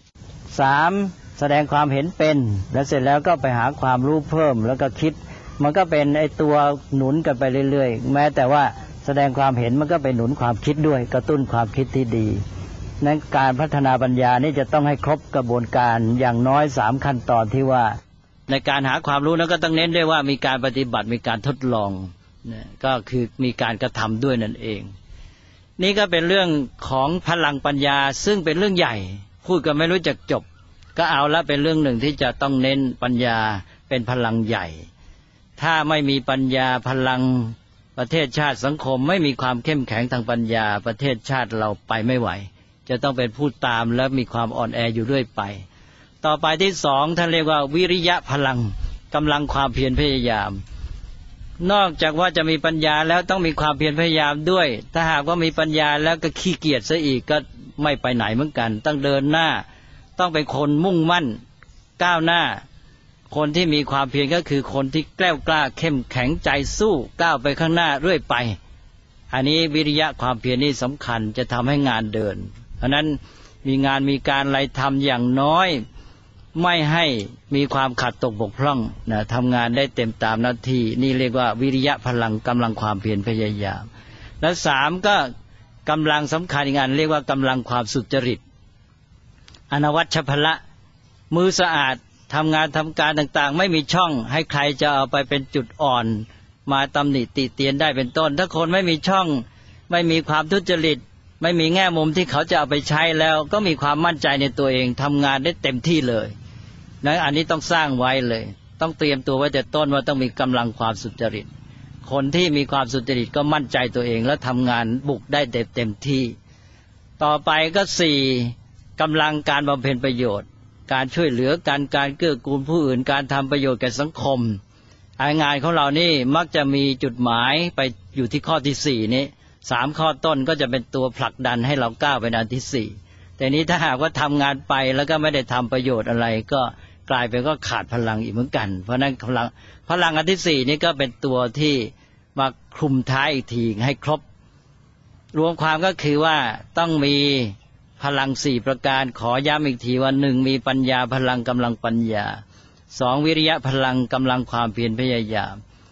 3แสดงความเห็นเป็นแล้วเสร็จแล้วก็ไปหาความรู้เพิ่มแล้วก็คิดมันก็เป็นไอ้ตัวหนุนกันไปเรื่อยๆแม้แต่ว่าแสดงความเห็นมันก็ไปหนุนความคิดด้วยกระตุ้นความคิดที่ดีนั้นการพัฒนาปัญญานี่จะต้องให้ครบกระบวนการอย่างน้อย3ขั้นตอนที่ว่าในการหาความรู้นั้นก็ต้องเน้นด้วยว่ามีการปฏิบัติมีการทดลองก็คือมีการกระทำด้วยนั่นเองนี่ก็เป็นเรื่องของพลังปัญญาซึ่งเป็นเรื่องใหญ่พูดกันไม่รู้จักจบก็เอาละเป็นเรื่องหนึ่งที่จะต้องเน้นปัญญาเป็นพลังใหญ่ถ้าไม่มีปัญญาพลังประเทศชาติสังคมไม่มีความเข้มแข็งทางปัญญาประเทศชาติเราไปไม่ไหวจะต้องเป็นผู้ตามและมีความอ่อนแออยู่เรื่อยไปต่อไปที่2ท่านเรียกว่าวิริยะพลังกำลังความเพียรพยายามนอกจากว่าจะมีปัญญาแล้วต้องมีความเพียรพยายามด้วยถ้าหากว่ามีปัญญาแล้วก็ขี้เกียจซะอีกก็ไม่ไปไหนเหมือนกันต้องเดินหน้าต้องเป็นคนมุ่งมั่นก้าวหน้าคนที่มีความเพียรก็คือคนที่แกล้วกล้าเข้มแข็งใจสู้ก้าวไปข้างหน้าเรื่อยไปอันนี้วิริยะความเพียรนี่สำคัญจะทำให้งานเดินเพราะนั้นมีงานมีการอะไรทำอย่างน้อยไม่ให้มีความขาดตกบกพร่องนะทำงานได้เต็มตามหน้าที่นี่เรียกว่าวิริยะพลังกำลังความเพียรพยายามและ3ก็กำลังสำคัญอีกอันเรียกว่ากำลังความสุจริตอนวัชชพละมือสะอาดทำงานทำการต่างๆไม่มีช่องให้ใครจะเอาไปเป็นจุดอ่อนมาตำหนิติเตียนได้เป็นต้นถ้าคนไม่มีช่องไม่มีความทุจริตไม่มีแง่มุมที่เขาจะเอาไปใช้แล้วก็มีความมั่นใจในตัวเองทำงานได้เต็มที่เลยนะอันนี้ต้องสร้างไว้เลยต้องเตรียมตัวไว้แต่ต้นว่าต้องมีกำลังความสุจริตคนที่มีความสุจริตก็มั่นใจตัวเองแล้วทำงานบุกได้เต็มที่ต่อไปก็4กำลังการบำเพ็ญประโยชน์การช่วยเหลือกันการเกื้อกูลผู้อื่นการทำประโยชน์แก่สังคมงานของเรานี่มักจะมีจุดหมายไปอยู่ที่ข้อที่4นี้3ข้อต้นก็จะเป็นตัวผลักดันให้เราก้าวไปในอันที่4แต่นี้ถ้าหากว่าทำงานไปแล้วก็ไม่ได้ทำประโยชน์อะไรก็กลายเป็นก็ขาดพลังอีกเหมือนกันเพราะนั้นพลังอันที่4นี้ก็เป็นตัวที่มาคลุมท้ายอีกทีให้ครบรวมความก็คือว่าต้องมีพลัง4ประการขอย้ำอีกทีว่า1มีปัญญาพลังกำลังปัญญา2วิริยะพลังกำลังความเพียรพยายาม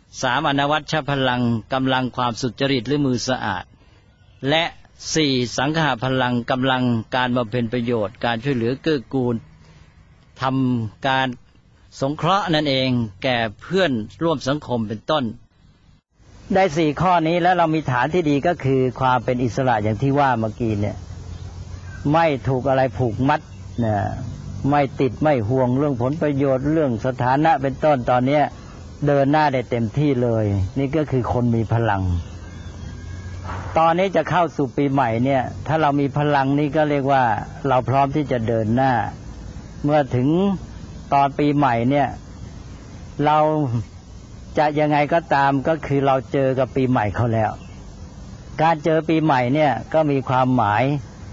3. อนวัชชพลังกำลังความสุจริตหรือมือสะอาดและ 4. สังฆพลังกำลังการบำเพ็ญประโยชน์การช่วยเหลือเกื้อกูลทำการสงเคราะห์นั่นเองแก่เพื่อนร่วมสังคมเป็นต้นได้4ข้อนี้แล้วเรามีฐานที่ดีก็คือความเป็นอิสระอย่างที่ว่าเมื่อกี้เนี่ยไม่ถูกอะไรผูกมัดนะไม่ติดไม่ห่วงเรื่องผลประโยชน์เรื่องสถานะเป็นต้นตอนนี้เดินหน้าได้เต็มที่เลยนี่ก็คือคนมีพลังตอนนี้จะเข้าสู่ปีใหม่เนี่ยถ้าเรามีพลังนี้ก็เรียกว่าเราพร้อมที่จะเดินหน้าเมื่อถึงตอนปีใหม่เนี่ยเราจะยังไงก็ตามก็คือเราเจอกับปีใหม่เขาแล้วการเจอปีใหม่เนี่ยก็มีความหมาย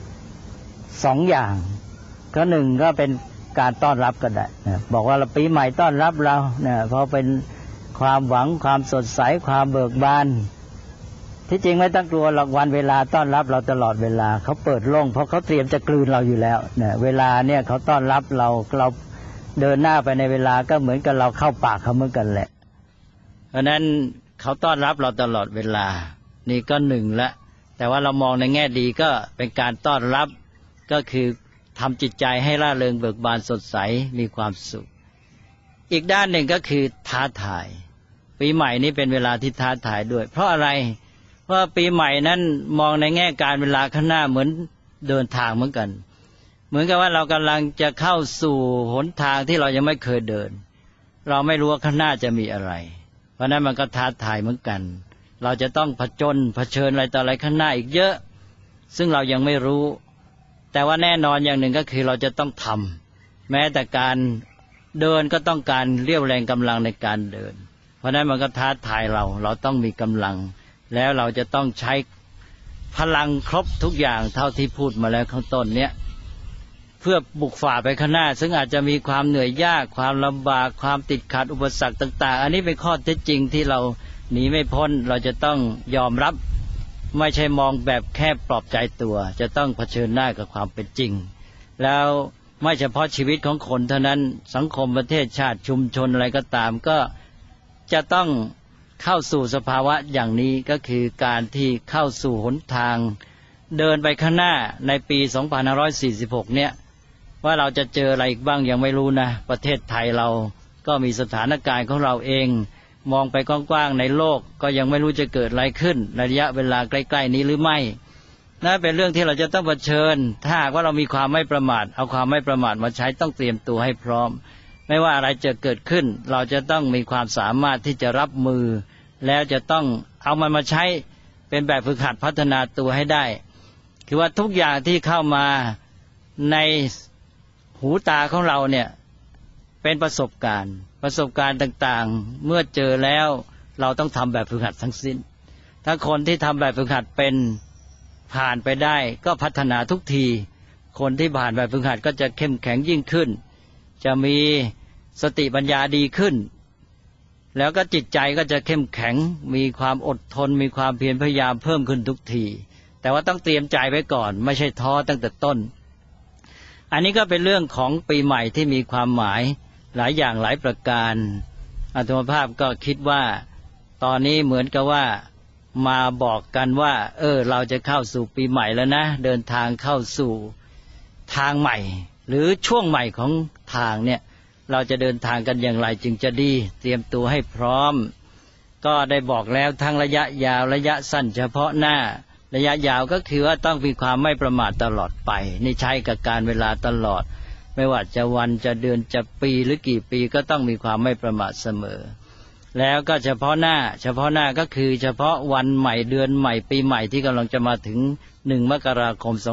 2 อย่างก็1ก็เป็นการต้อนรับก็ได้บอกว่าปีใหม่ต้อนรับเราเนี่ยเพราะเป็นความหวังความสดใสความเบิกบานที่จริงไม่ต้องกลัวหรอกวันเวลาต้อนรับเราตลอดเวลาเขาเปิดโล่งเพราะเขาเตรียมจะกลืนเราอยู่แล้วเนี่ยเวลาเนี่ยเขาต้อนรับเราเดินหน้าไปในเวลาก็เหมือนกับเราเข้าปากเขาเหมือนกันแหละเพราะนั้นเขาต้อนรับเราตลอดเวลานี่ก็1ละแต่ว่าเรามองในแง่ดีก็เป็นการต้อนรับก็คือทำจิตใจให้ร่าเริงเบิกบานสดใสมีความสุขอีกด้านหนึ่งก็คือท้าทายปีใหม่นี้เป็นเวลาที่ท้าทายด้วยเพราะอะไรเพราะปีใหม่นั้นมองในแง่การเวลาข้างหน้าเหมือนเดินทางเหมือนกันเหมือนกับว่าเรากำลังจะเข้าสู่หนทางที่เรายังไม่เคยเดินเราไม่รู้ว่าข้างหน้าจะมีอะไรเพราะนั้นมันก็ท้าทายเหมือนกันเราจะต้องเผชิญอะไรต่ออะไรข้างหน้าอีกเยอะซึ่งเรายังไม่รู้แต่ว่าแน่นอนอย่างหนึ่งก็คือเราจะต้องทำแม้แต่การเดินก็ต้องการเรี่ยวแรงกำลังในการเดินเพราะนั้นมันก็ท้าทายเราต้องมีกำลังแล้วเราจะต้องใช้พลังครบทุกอย่างเท่าที่พูดมาแล้วข้างต้นเนี้ยเพื่อบุกฝ่าไปข้างหน้าซึ่งอาจจะมีความเหนื่อยยากความลำบากความติดขัดอุปสรรคต่างๆอันนี้เป็นข้อเท็จจริงที่เราหนีไม่พ้นเราจะต้องยอมรับไม่ใช่มองแบบแค่ปลอบใจตัวจะต้องเผชิญหน้ากับความเป็นจริงแล้วไม่เฉพาะชีวิตของคนเท่านั้นสังคมประเทศชาติชุมชนอะไรก็ตามก็จะต้องเข้าสู่สภาวะอย่างนี้ก็คือการที่เข้าสู่หนทางเดินไปข้างหน้าในปี2546เนี่ยว่าเราจะเจออะไรอีกบ้างยังไม่รู้นะประเทศไทยเราก็มีสถานการณ์ของเราเองมองไปกว้างๆในโลกก็ยังไม่รู้จะเกิดอะไรขึ้นในระยะเวลาใกล้ๆนี้หรือไม่นั่นเป็นเรื่องที่เราจะต้องเผชิญถ้าหากว่าเรามีความไม่ประมาทเอาความไม่ประมาทมาใช้ต้องเตรียมตัวให้พร้อมไม่ว่าอะไรจะเกิดขึ้นเราจะต้องมีความสามารถที่จะรับมือแล้วจะต้องเอามันมาใช้เป็นแบบฝึกหัดพัฒนาตัวให้ได้คือว่าทุกอย่างที่เข้ามาในหูตาของเราเนี่ยเป็นประสบการณ์ต่างๆเมื่อเจอแล้วเราต้องทำแบบฝึกหัดทั้งสิ้นถ้าคนที่ทำแบบฝึกหัดเป็นผ่านไปได้ก็พัฒนาทุกทีคนที่ผ่านแบบฝึกหัดก็จะเข้มแข็งยิ่งขึ้นจะมีสติปัญญาดีขึ้นแล้วก็จิตใจก็จะเข้มแข็งมีความอดทนมีความเพียรพยายามเพิ่มขึ้นทุกทีแต่ว่าต้องเตรียมใจไว้ก่อนไม่ใช่ท้อตั้งแต่ต้นอันนี้ก็เป็นเรื่องของปีใหม่ที่มีความหมายหลายอย่างหลายประการอาตมาภาพก็คิดว่าตอนนี้เหมือนกับว่ามาบอกกันว่าเราจะเข้าสู่ปีใหม่แล้วนะเดินทางเข้าสู่ทางใหม่หรือช่วงใหม่ของทางเนี่ยเราจะเดินทางกันอย่างไรจึงจะดีเตรียมตัวให้พร้อมก็ได้บอกแล้วทั้งระยะยาวระยะสั้นเฉพาะหน้าระยะยาวก็คือว่าต้องมีความไม่ประมาทตลอดไปนี่ใช้กับการเวลาตลอดไม่ว่าจะวันจะเดือนจะปีหรือกี่ปีก็ต้องมีความไม่ประมาทเสมอแล้วก็เฉพาะหน้าก็คือเฉพาะวันใหม่เดือนใหม่ปีใหม่ที่กำลังจะมาถึง1 มกราคม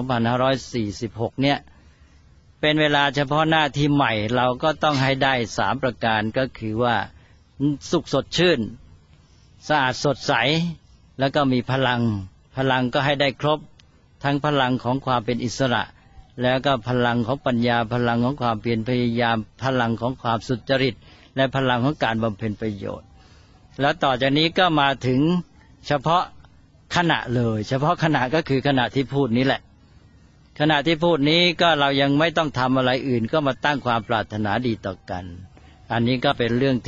2546เนี่ยเป็นเวลาเฉพาะหน้าที่ใหม่เราก็ต้องให้ได้3ประการก็คือว่าสุขสดชื่นสะอาดสดใสแล้วก็มีพลังก็ให้ได้ครบทั้งพลังของความเป็นอิสระแล้วก็พลังของปัญญาพลังของความเพียรพยายามพลังของความสุจริตและพลังของการบำเพ็ญประโยชน์แล้วต่อจากนี้ก็มาถึงเฉพาะขณะเลยเฉพาะขณะก็คือขณะที่พูดนี้แหละขณะที่พูดนี้ก็เรายังไม่ต้องทำอะไรอื่นก็มาตั้งความปรารถนาดีต่อกันอันนี้ก็เป็นเรื่องที่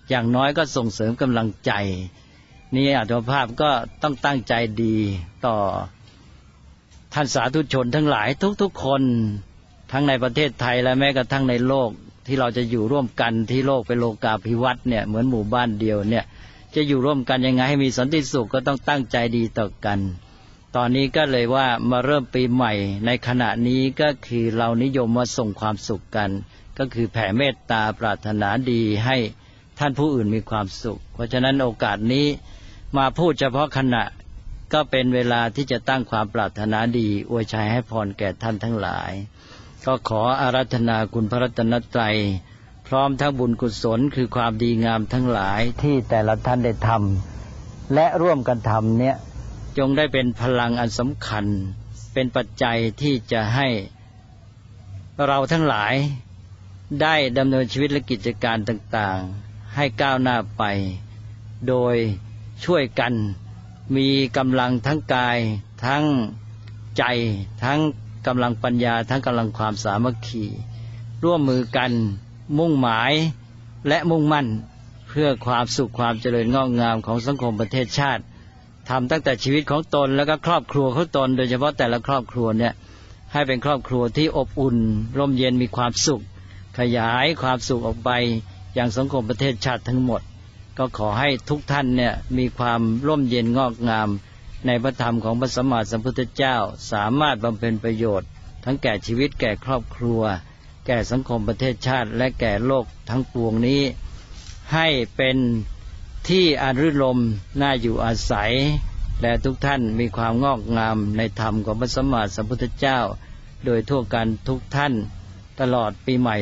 อย่างน้อยก็ส่งเสริมกำลังใจนี่อาตมาภาพก็ต้องตั้งใจดีต่อท่านสาธุชนทั้งหลายทุกๆคนทั้งในประเทศไทยและแม้กระทั่งในโลกที่เราจะอยู่ร่วมกันที่โลกเป็นโลกาภิวัตน์เนี่ยเหมือนหมู่บ้านเดียวเนี่ยจะอยู่ร่วมกันยังไงให้มีสันติสุขก็ต้องตั้งใจดีต่อกันตอนนี้ก็เลยว่ามาเริ่มปีใหม่ในขณะนี้ก็คือเรานิยมมาส่งความสุขกันก็คือแผ่เมตตาปรารถนาดีให้ท่านผู้อื่นมีความสุขเพราะฉะนั้นโอกาสนี้มาพูดเฉพาะขณะก็เป็นเวลาที่จะตั้งความปรารถนาดีอวยชัยให้พรแก่ท่านทั้งหลายก็ขออาราธนาคุณพระรัตนตรัยพร้อมทั้งบุญกุศลคือความดีงามทั้งหลายที่แต่ละท่านได้ทำและร่วมกันทำเนี่ยจงได้เป็นพลังอันสำคัญเป็นปัจจัยที่จะให้เราทั้งหลายได้ดำเนินชีวิตและกิจการต่างๆให้ก้าวหน้าไปโดยช่วยกันมีกำลังทั้งกายทั้งใจทั้งกำลังปัญญาทั้งกำลังความสามัคคีร่วมมือกันมุ่งหมายและมุ่งมั่นเพื่อความสุขความเจริญงอกงามของสังคมประเทศชาติทำตั้งแต่ชีวิตของตนแล้วก็ครอบครัวของตนโดยเฉพาะแต่ละครอบครัวเนี่ยให้เป็นครอบครัวที่อบอุ่นร่มเย็นมีความสุขขยายความสุขออกไปยังสังคมประเทศชาติทั้งหมดก็ขอให้ทุกท่านเนี่ยมีความร่มเย็นงอกงามในพระธรรมของพระสัมมาสัมพุทธเจ้าสามารถบำเพ็ญประโยชน์ทั้งแก่ชีวิตแก่ครอบครัวแก่สังคมประเทศชาติและแก่โลกทั้งปวงนี้ให้เป็นที่อารื่นรมย์น่าอยู่อาศัยและทุกท่านมีความงอกงามในธรรมของพระสัมมาสัมพุทธเจ้าโดยทั่วกันทุกท่านตลอดปีใหม่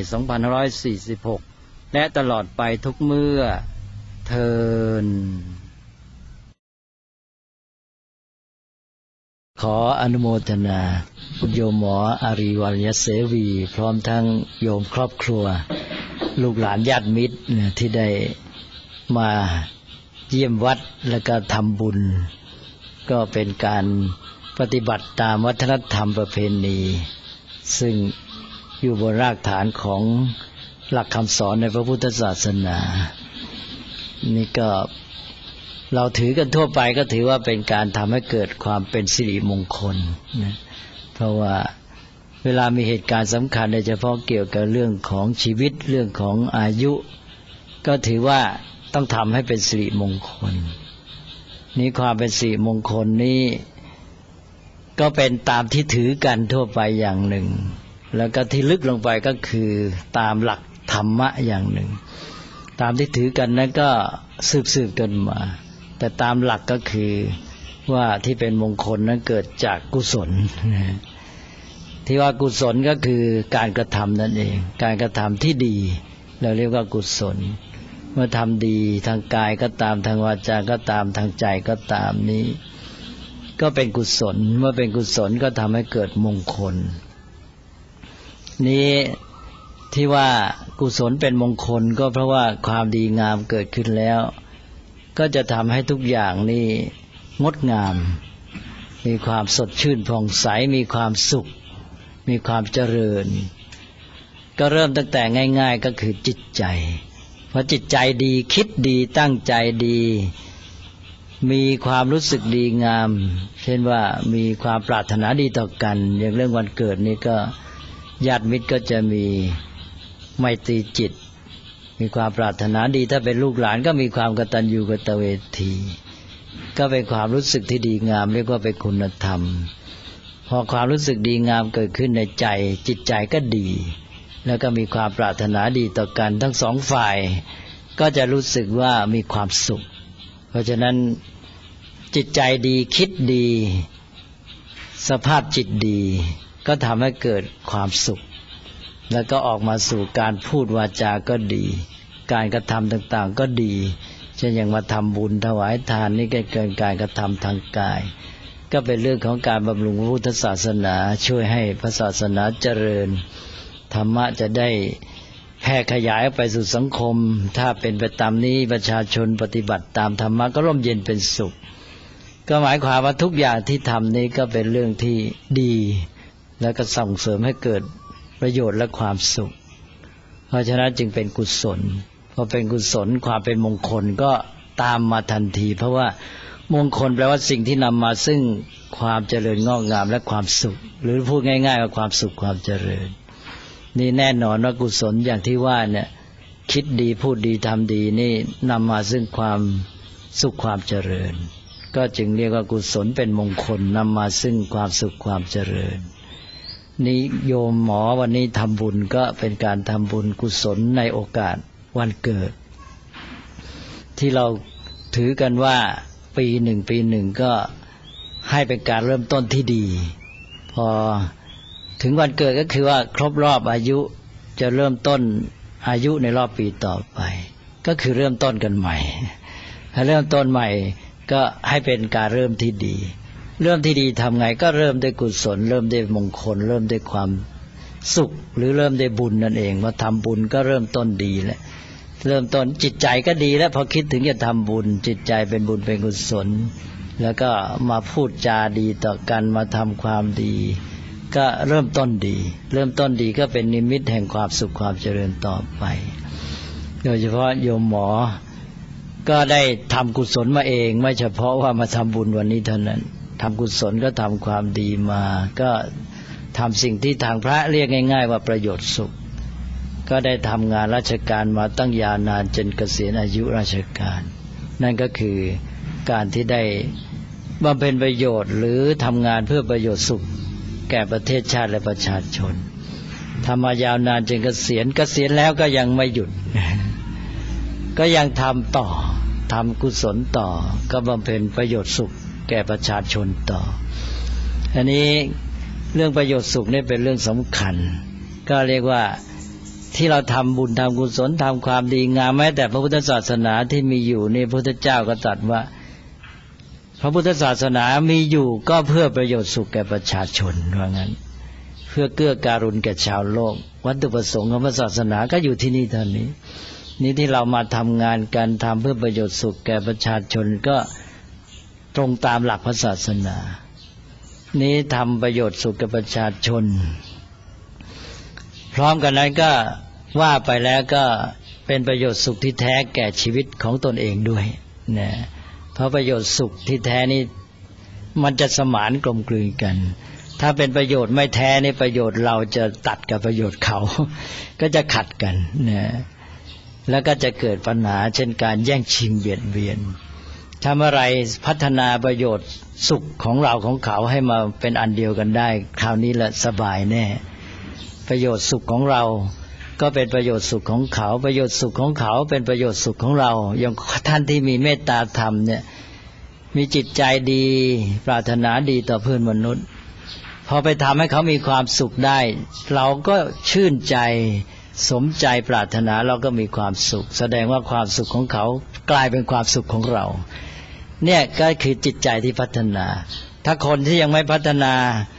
2546และตลอดไปทุกเมื่อเทินขออนุโมทนาคุณโยมหมออารีวรยเสวีพร้อมทั้งโยมครอบครัวลูกหลานญาติมิตรที่ได้มาเยี่ยมวัดและก็ทำบุญก็เป็นการปฏิบัติตามวัฒนธรรมประเพณีซึ่งอยู่บนรากฐานของหลักคำสอนในพระพุทธศาสนานี่ก็เราถือกันทั่วไปก็ถือว่าเป็นการทำให้เกิดความเป็นสิริมงคลนะเพราะว่าเวลามีเหตุการณ์สำคัญโดยเฉพาะเกี่ยวกับเรื่องของชีวิตเรื่องของอายุก็ถือว่าต้องทำให้เป็นสิริมงคลนี้ความเป็นสิริมงคลนี้ก็เป็นตามที่ถือกันทั่วไปอย่างหนึ่งแล้วก็ที่ลึกลงไปก็คือตามหลักธรรมะอย่างหนึ่งตามที่ถือกันนั้นก็สืบกันมาแต่ตามหลักก็คือว่าที่เป็นมงคลนั้นเกิดจากกุศลที่ว่ากุศลก็คือการกระทำนั่นเองการกระทำที่ดีเราเรียกว่ากุศลเมื่อทำดีทางกายก็ตามทางวาจาก็ตามทางใจก็ตามนี้ก็เป็นกุศลเมื่อเป็นกุศลก็ทำให้เกิดมงคลนี้ที่ว่ากุศลเป็นมงคลก็เพราะว่าความดีงามเกิดขึ้นแล้วก็จะทำให้ทุกอย่างนี่งดงามมีความสดชื่นผ่องใสมีความสุขมีความเจริญก็เริ่มตั้งแต่ง่ายๆก็คือจิตใจพอจิตใจดีคิดดีตั้งใจดีมีความรู้สึกดีงามเช่นว่ามีความปรารถนาดีต่อกันอย่างเรื่องวันเกิดนี้ก็ญาติมิตรก็จะมีไมตรีจิตมีความปรารถนาดีถ้าเป็นลูกหลานก็มีความกตัญญูกตเวทีก็เป็นความรู้สึกที่ดีงามเรียกว่าเป็นคุณธรรมพอความรู้สึกดีงามเกิดขึ้นในใจจิตใจก็ดีแล้วก็มีความปรารถนาดีต่อกันทั้งสองฝ่ายก็จะรู้สึกว่ามีความสุขเพราะฉะนั้นจิตใจดีคิดดีสภาพจิตดีก็ทำให้เกิดความสุขแล้วก็ออกมาสู่การพูดวาจาก็ดีการกระทำต่างๆก็ดีเช่นอย่างมาทำบุญถวายทานนี่ก็เกินการกระทำทางกายก็เป็นเรื่องของการบำรุงพระพุทธศาสนาช่วยให้พระศาสนาเจริญธรรมะจะได้แพร่ขยายไปสู่สังคมถ้าเป็นไปตามนี้ประชาชนปฏิบัติตามธรรมะก็ร่มเย็นเป็นสุขก็หมายความว่าทุกอย่างที่ทำนี้ก็เป็นเรื่องที่ดีแล้วก็ส่งเสริมให้เกิดประโยชน์และความสุขเพราะฉะนั้นจึงเป็นกุศลพอเป็นกุศลความเป็นมงคลก็ตามมาทันทีเพราะว่ามงคลแปลว่าสิ่งที่นำมาซึ่งความเจริญงอกงามและความสุขหรือพูดง่ายๆว่าความสุขความเจริญนี่แน่นอนว่ากุศลอย่างที่ว่าเนี่ยคิดดีพูดดีทำดีนี่นำมาซึ่งความสุขความเจริญก็จึงเรียกว่ากุศลเป็นมงคลนำมาซึ่งความสุขความเจริญนี่โยมหมอวันนี้ทำบุญก็เป็นการทำบุญกุศลในโอกาสวันเกิดที่เราถือกันว่าปีหนึ่งก็ให้เป็นการเริ่มต้นที่ดีพอถึงวันเกิดก็คือว่าครบรอบอายุจะเริ่มต้นอายุในรอบปีต่อไปก็คือเริ่มต้นกันใหม่ถ้าเริ่มต้นใหม่ก็ให้เป็นการเริ่มที่ดีเริ่มที่ดีทำไงก็เริ่มด้วยกุศลเริ่มด้วยมงคลเริ่มด้วยความสุขหรือเริ่มด้วยบุญนั่นเองว่าทำบุญก็เริ่มต้นดีแล้วเริ่มต้นจิตใจก็ดีแล้วพอคิดถึงจะทำบุญจิตใจเป็นบุญเป็นกุศลแล้วก็มาพูดจาดีต่อกันมาทำความดีก็เริ่มต้นดีเริ่มต้นดีก็เป็นนิมิตแห่งความสุขความเจริญต่อไปโดยเฉพาะโยมหมอก็ได้ทำกุศลมาเองไม่เฉพาะว่ามาทำบุญวันนี้เท่านั้นทำกุศลก็ทำความดีมาก็ทำสิ่งที่ทางพระเรียกง่ายๆว่าประโยชน์สุขก็ได้ทำงานราชการมาตั้งยาวนานจนเกษียณอายุราชการนั่นก็คือการที่ได้บำเพ็ญประโยชน์หรือทำงานเพื่อประโยชน์สุขแก่ประเทศชาติและประชาชนทำมายาวนานจนเกษียณแล้วก็ยังไม่หยุดก็ยังทำต่อทำกุศลต่อก็บำเพ็ญประโยชน์สุขแก่ประชาชนต่ออันนี้เรื่องประโยชน์สุขนี่เป็นเรื่องสำคัญก็เรียกว่าที่เราทำบุญทำกุศลทำความดีงามแม้แต่พระพุทธศาสนาที่มีอยู่นี่พระพุทธเจ้าก็ตรัสว่าพระพุทธศาสนามีอยู่ก็เพื่อประโยชน์สุขแก่ประชาชนว่างั้นเพื่อเกื้อการุณแก่ชาวโลกวัตถุประสงค์ของพระศาสนาก็อยู่ที่นี่เท่านี้นี่ที่เรามาทำงานกันทำเพื่อประโยชน์สุขแก่ประชาชนก็ตรงตามหลักพระศาสนานี้ทำประโยชน์สุขแก่ประชาชนพร้อมกันนั้นก็ว่าไปแล้วก็เป็นประโยชน์สุขที่แท้แก่ชีวิตของตนเองด้วยนะเพราะประโยชน์สุขที่แท้นี่มันจะสมานกลมกลืนกันถ้าเป็นประโยชน์ไม่แท้นี่ประโยชน์เราจะตัดกับประโยชน์เขาก็จะขัดกันนะแล้วก็จะเกิดปัญหาเช่นการแย่งชิงเบียดเบียนทำอะไรพัฒนาประโยชน์สุขของเราของเขาให้มาเป็นอันเดียวกันได้คราวนี้แหละสบายแน่ประโยชน์สุขของเราก็เป็นประโยชน์สุขของเขาประโยชน์สุขของเขาเป็นประโยชน์สุขของเราอย่างท่านที่มีเมตตาธรรมเนี่ยมีจิตใจดีปรารถนาดีต่อเพื่อนมนุษย์พอไปทำให้เขามีความสุขได้เราก็ชื่นใจสมใจปรารถนาเราก็มีความสุขแสดงว่าความสุขของเขากลายเป็นความสุขของเราเนี่ยก็คือจิตใจที่พัฒนาถ้าคนที่ยังไม่พัฒนา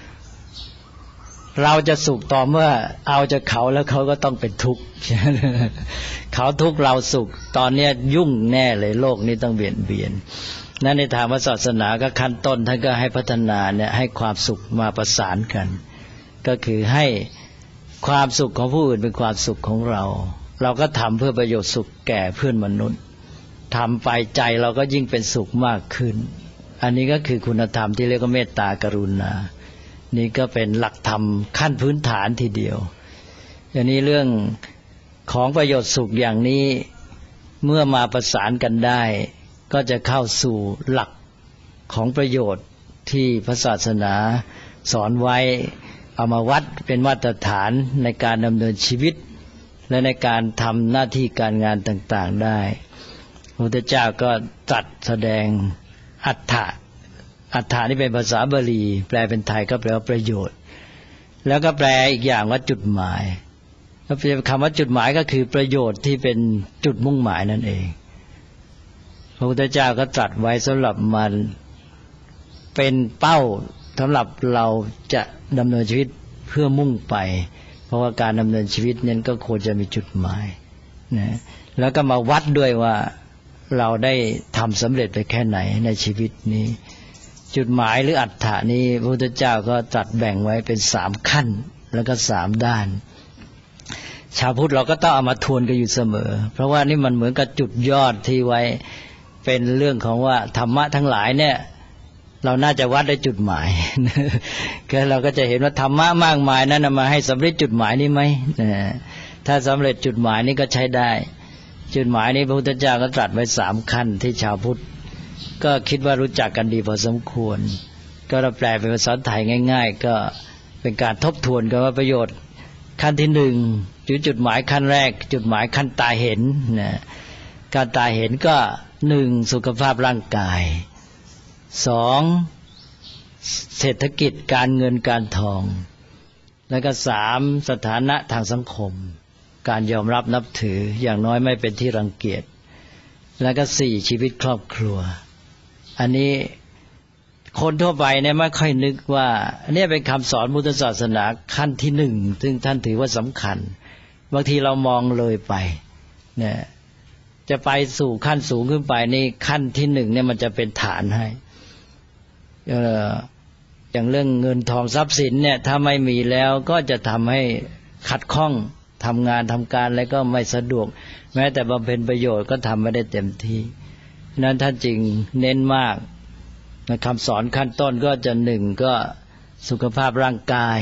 เราจะสุขต่อเมื่อเอาจากเขาแล้วเขาก็ต้องเป็นทุกข์เขาทุกข์เราสุขตอนนี้ยุ่งแน่เลยโลกนี้ต้องเบียนนั่นในทางศาสนาก็ขั้นต้นท่านก็ให้พัฒนาเนี่ยให้ความสุขมาประสานกันก็คือให้ความสุขของผู้อื่นเป็นความสุขของเราเราก็ทำเพื่อประโยชน์สุขแก่เพื่อนมนุษย์ทำไปใจเราก็ยิ่งเป็นสุขมากขึ้นอันนี้ก็คือคุณธรรมที่เรียกว่าเมตตากรุณานี่ก็เป็นหลักธรรมขั้นพื้นฐานทีเดียวอย่างนี้เรื่องของประโยชน์สุขอย่างนี้เมื่อมาประสานกันได้ก็จะเข้าสู่หลักของประโยชน์ที่พระศาสนาสอนไว้เอามาวัดเป็นมาตรฐานในการดำเนินชีวิตและในการทำหน้าที่การงานต่างๆได้พระพุทธเจ้าก็ตรัสแสดงอัฏฐะอัฏฐานี่เป็นภาษาบาลีแปลเป็นไทยก็แปลว่าประโยชน์แล้วก็แปลอีกอย่างว่าจุดหมายคำว่าจุดหมายก็คือประโยชน์ที่เป็นจุดมุ่งหมายนั่นเองพระพุทธเจ้าก็ตรัสไว้สำหรับมันเป็นเป้าสำหรับเราจะดำเนินชีวิตเพื่อมุ่งไปเพราะว่าการดำเนินชีวิตนั้นก็ควรจะมีจุดหมายนะแล้วก็มาวัดด้วยว่าเราได้ทำสำเร็จไปแค่ไหนในชีวิตนี้จุดหมายหรืออัฏฐานี้พระพุทธเจ้าก็ตรัสแบ่งไว้เป็น3ขั้นแล้วก็3ด้านชาวพุทธเราก็ต้องเอามาทวนกันอยู่เสมอเพราะว่านี่มันเหมือนกับจุดยอดที่ไว้เป็นเรื่องของว่าธรรมะทั้งหลายเนี่ยเราน่าจะวัดได้จุดหมายก็เราก็จะเห็นว่าธรรมะมากมายนั้นมาให้สำเร็จจุดหมายนี้ไหมถ้าสำเร็จจุดหมายนี้ก็ใช้ได้จุดหมายนี้พระพุทธเจ้าก็ตรัสไว้3ขั้นที่ชาวพุทธก็คิดว่ารู้จักกันดีพอสมควรก็เราแปลเป็นภาษาไทยง่ายๆก็เป็นการทบทวนกันว่าประโยชน์ขั้นที่1จุดหมายขั้นแรกจุดหมายขั้นตาเห็นนะการตาเห็นก็1สุขภาพร่างกาย2เศรษฐกิจการเงินการทองแล้วก็3สถานะทางสังคมการยอมรับนับถืออย่างน้อยไม่เป็นที่รังเกียจแล้วก็4ชีวิตครอบครัวอันนี้คนทั่วไปเนี่ยไม่ค่อยนึกว่าอันนี้เป็นคำสอนพุทธศาสนาขั้นที่1ซึ่งท่านถือว่าสำคัญบางทีเรามองเลยไปเนี่ยจะไปสู่ขั้นสูงขึ้นไปนี่ขั้นที่1เนี่ยมันจะเป็นฐานให้อย่างเรื่องเงินทองทรัพย์สินเนี่ยถ้าไม่มีแล้วก็จะทำให้ขัดข้องทำงานทำการอะไรก็ไม่สะดวกแม้แต่บำเพ็ญประโยชน์ก็ทำไม่ได้เต็มที่นั้นท่านจึงเน้นมากคำสอนขั้นต้นก็จะ1ก็สุขภาพร่างกาย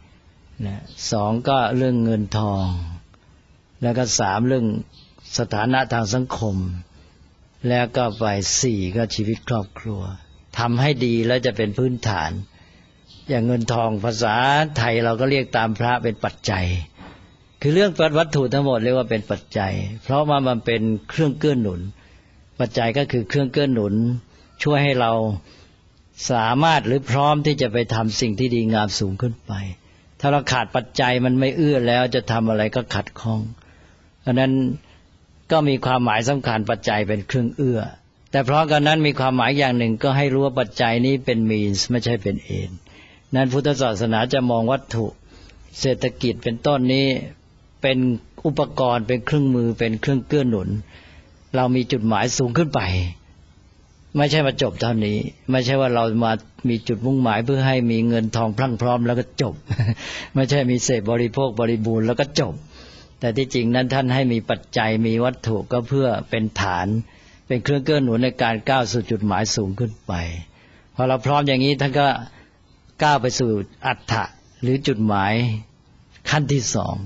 2ก็เรื่องเงินทองแล้วก็3เรื่องสถานะทางสังคมแล้วก็ไป4ก็ชีวิตครอบครัวทำให้ดีแล้วจะเป็นพื้นฐานอย่างเงินทองภาษาไทยเราก็เรียกตามพระเป็นปัจจัยคือเรื่องวัตถุทั้งหมดเรียกว่าเป็นปัจจัยเพราะว่ามันเป็นเครื่องเกื้อหนุนปัจจัยก็คือเครื่องเกื้อหนุนช่วยให้เราสามารถหรือพร้อมที่จะไปทำสิ่งที่ดีงามสูงขึ้นไปถ้าเราขาดปัจจัยมันไม่เอื้อแล้วจะทำอะไรก็ขัดข้องเพราะนั้นก็มีความหมายสำคัญปัจจัยเป็นเครื่องเอื้อแต่เพราะกันนั้นมีความหมายอย่างหนึ่งก็ให้รู้ว่าปัจจัยนี้เป็น means ไม่ใช่เป็น end นั้นพุทธศาสนาจะมองวัตถุเศรษฐกิจเป็นต้นนี้เป็นอุปกรณ์เป็นเครื่องมือเป็นเครื่องเกื้อหนุนเรามีจุดหมายสูงขึ้นไปไม่ใช่มาจบเท่านี้ไม่ใช่ว่าเรามามีจุดมุ่งหมายเพื่อให้มีเงินทองพรั่งพร้อมแล้วก็จบไม่ใช่มีเสพบริโภคบริบูรณ์แล้วก็จบแต่ที่จริงนั้นท่านให้มีปัจจัยมีวัตถุก็เพื่อเป็นฐานเป็นเครื่องเกื้อหนุนในการก้าวสู่จุดหมายสูงขึ้นไปพอเราพร้อมอย่างนี้ท่านก็ก้าวไปสู่อัฏฐะหรือจุดหมายขั้นที่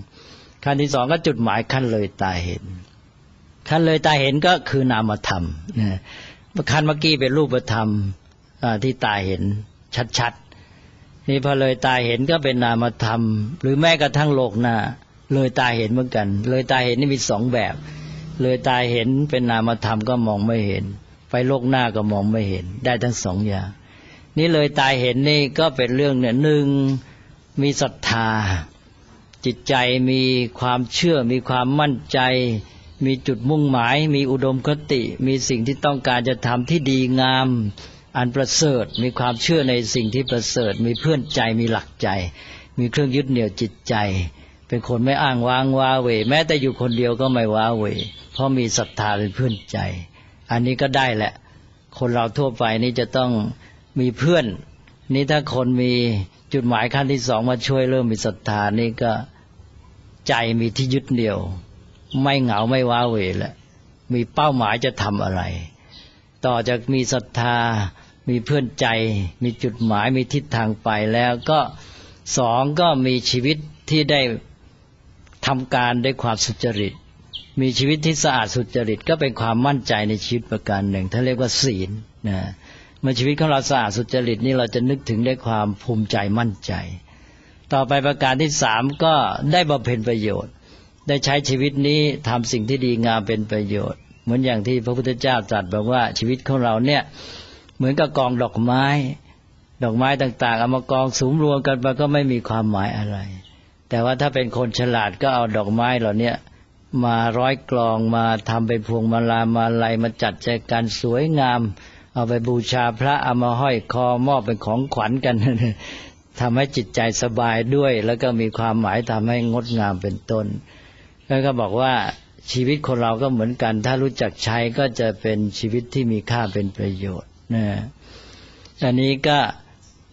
2ขั้นที่2ก็จุดหมายขั้นเลยตาเห็นขั้นเลยตาเห็นก็คือนามธรรมขั้นเมื่อกี้เป็นรูปธรรมที่ตาเห็นชัดๆนี่พอเลยตาเห็นก็เป็นนามธรรมหรือแม้กระทั่งโลกหน้าเลยตาเห็นเหมือนกันเลยตาเห็นนี่มี2แบบเลยตาเห็นเป็นนามธรรมก็มองไม่เห็นไปโลกหน้าก็มองไม่เห็นได้ทั้ง2อย่างนี่เลยตาเห็นนี่ก็เป็นเรื่องเนี่ย1มีศรัทธาจิตใจมีความเชื่อมีความมั่นใจมีจุดมุ่งหมายมีอุดมคติมีสิ่งที่ต้องการจะทำที่ดีงามอันประเสริฐมีความเชื่อในสิ่งที่ประเสริฐมีเพื่อนใจมีหลักใจมีเครื่องยึดเหนี่ยวจิตใจเป็นคนไม่อ้างว้างว้าเหวแม้แต่อยู่คนเดียวก็ไม่ว้าเหวเพราะมีศรัทธาเป็นเพื่อนใจอันนี้ก็ได้แหละคนเราทั่วไปนี่จะต้องมีเพื่อนนี่ถ้าคนมีจุดหมายขั้นที่2มาช่วยเริ่มมีศรัทธานี่ก็ใจมีที่ยึดเหนี่ยวไม่เหงาไม่ว้าเหวแล้วมีเป้าหมายจะทำอะไรต่อจากมีศรัทธามีเพื่อนใจมีจุดหมายมีทิศทางไปแล้วก็2ก็มีชีวิตที่ได้ทำการด้วยความสุจริตมีชีวิตที่สะอาดสุจริตก็เป็นความมั่นใจในชีวิตประการหนึ่งท่านเรียกว่าศีลนะเมื่อชีวิตของเราสะอาดสุจริตนี่เราจะนึกถึงได้ความภูมิใจมั่นใจต่อไปประการที่3ก็ได้บำเพ็ญประโยชน์ได้ใช้ชีวิตนี้ทำสิ่งที่ดีงามเป็นประโยชน์เหมือนอย่างที่พระพุทธเจ้าตรัสบอกว่าชีวิตของเราเนี่ยเหมือนกับกองดอกไม้ต่างๆเอามากองสุมรวมกันไปก็ไม่มีความหมายอะไรแต่ว่าถ้าเป็นคนฉลาดก็เอาดอกไม้เหล่านี้มาร้อยกลองมาทำเป็นพวงมาลัยมาจัดแจกันสวยงามเอาไปบูชาพระเอามาห้อยคอมอบเป็นของขวัญกัน ทำให้จิตใจสบายด้วยแล้วก็มีความหมายทำให้งดงามเป็นต้นแล้วก็บอกว่าชีวิตคนเราก็เหมือนกันถ้ารู้จักใช้ก็จะเป็นชีวิตที่มีค่าเป็นประโยชน์นะอันนี้ก็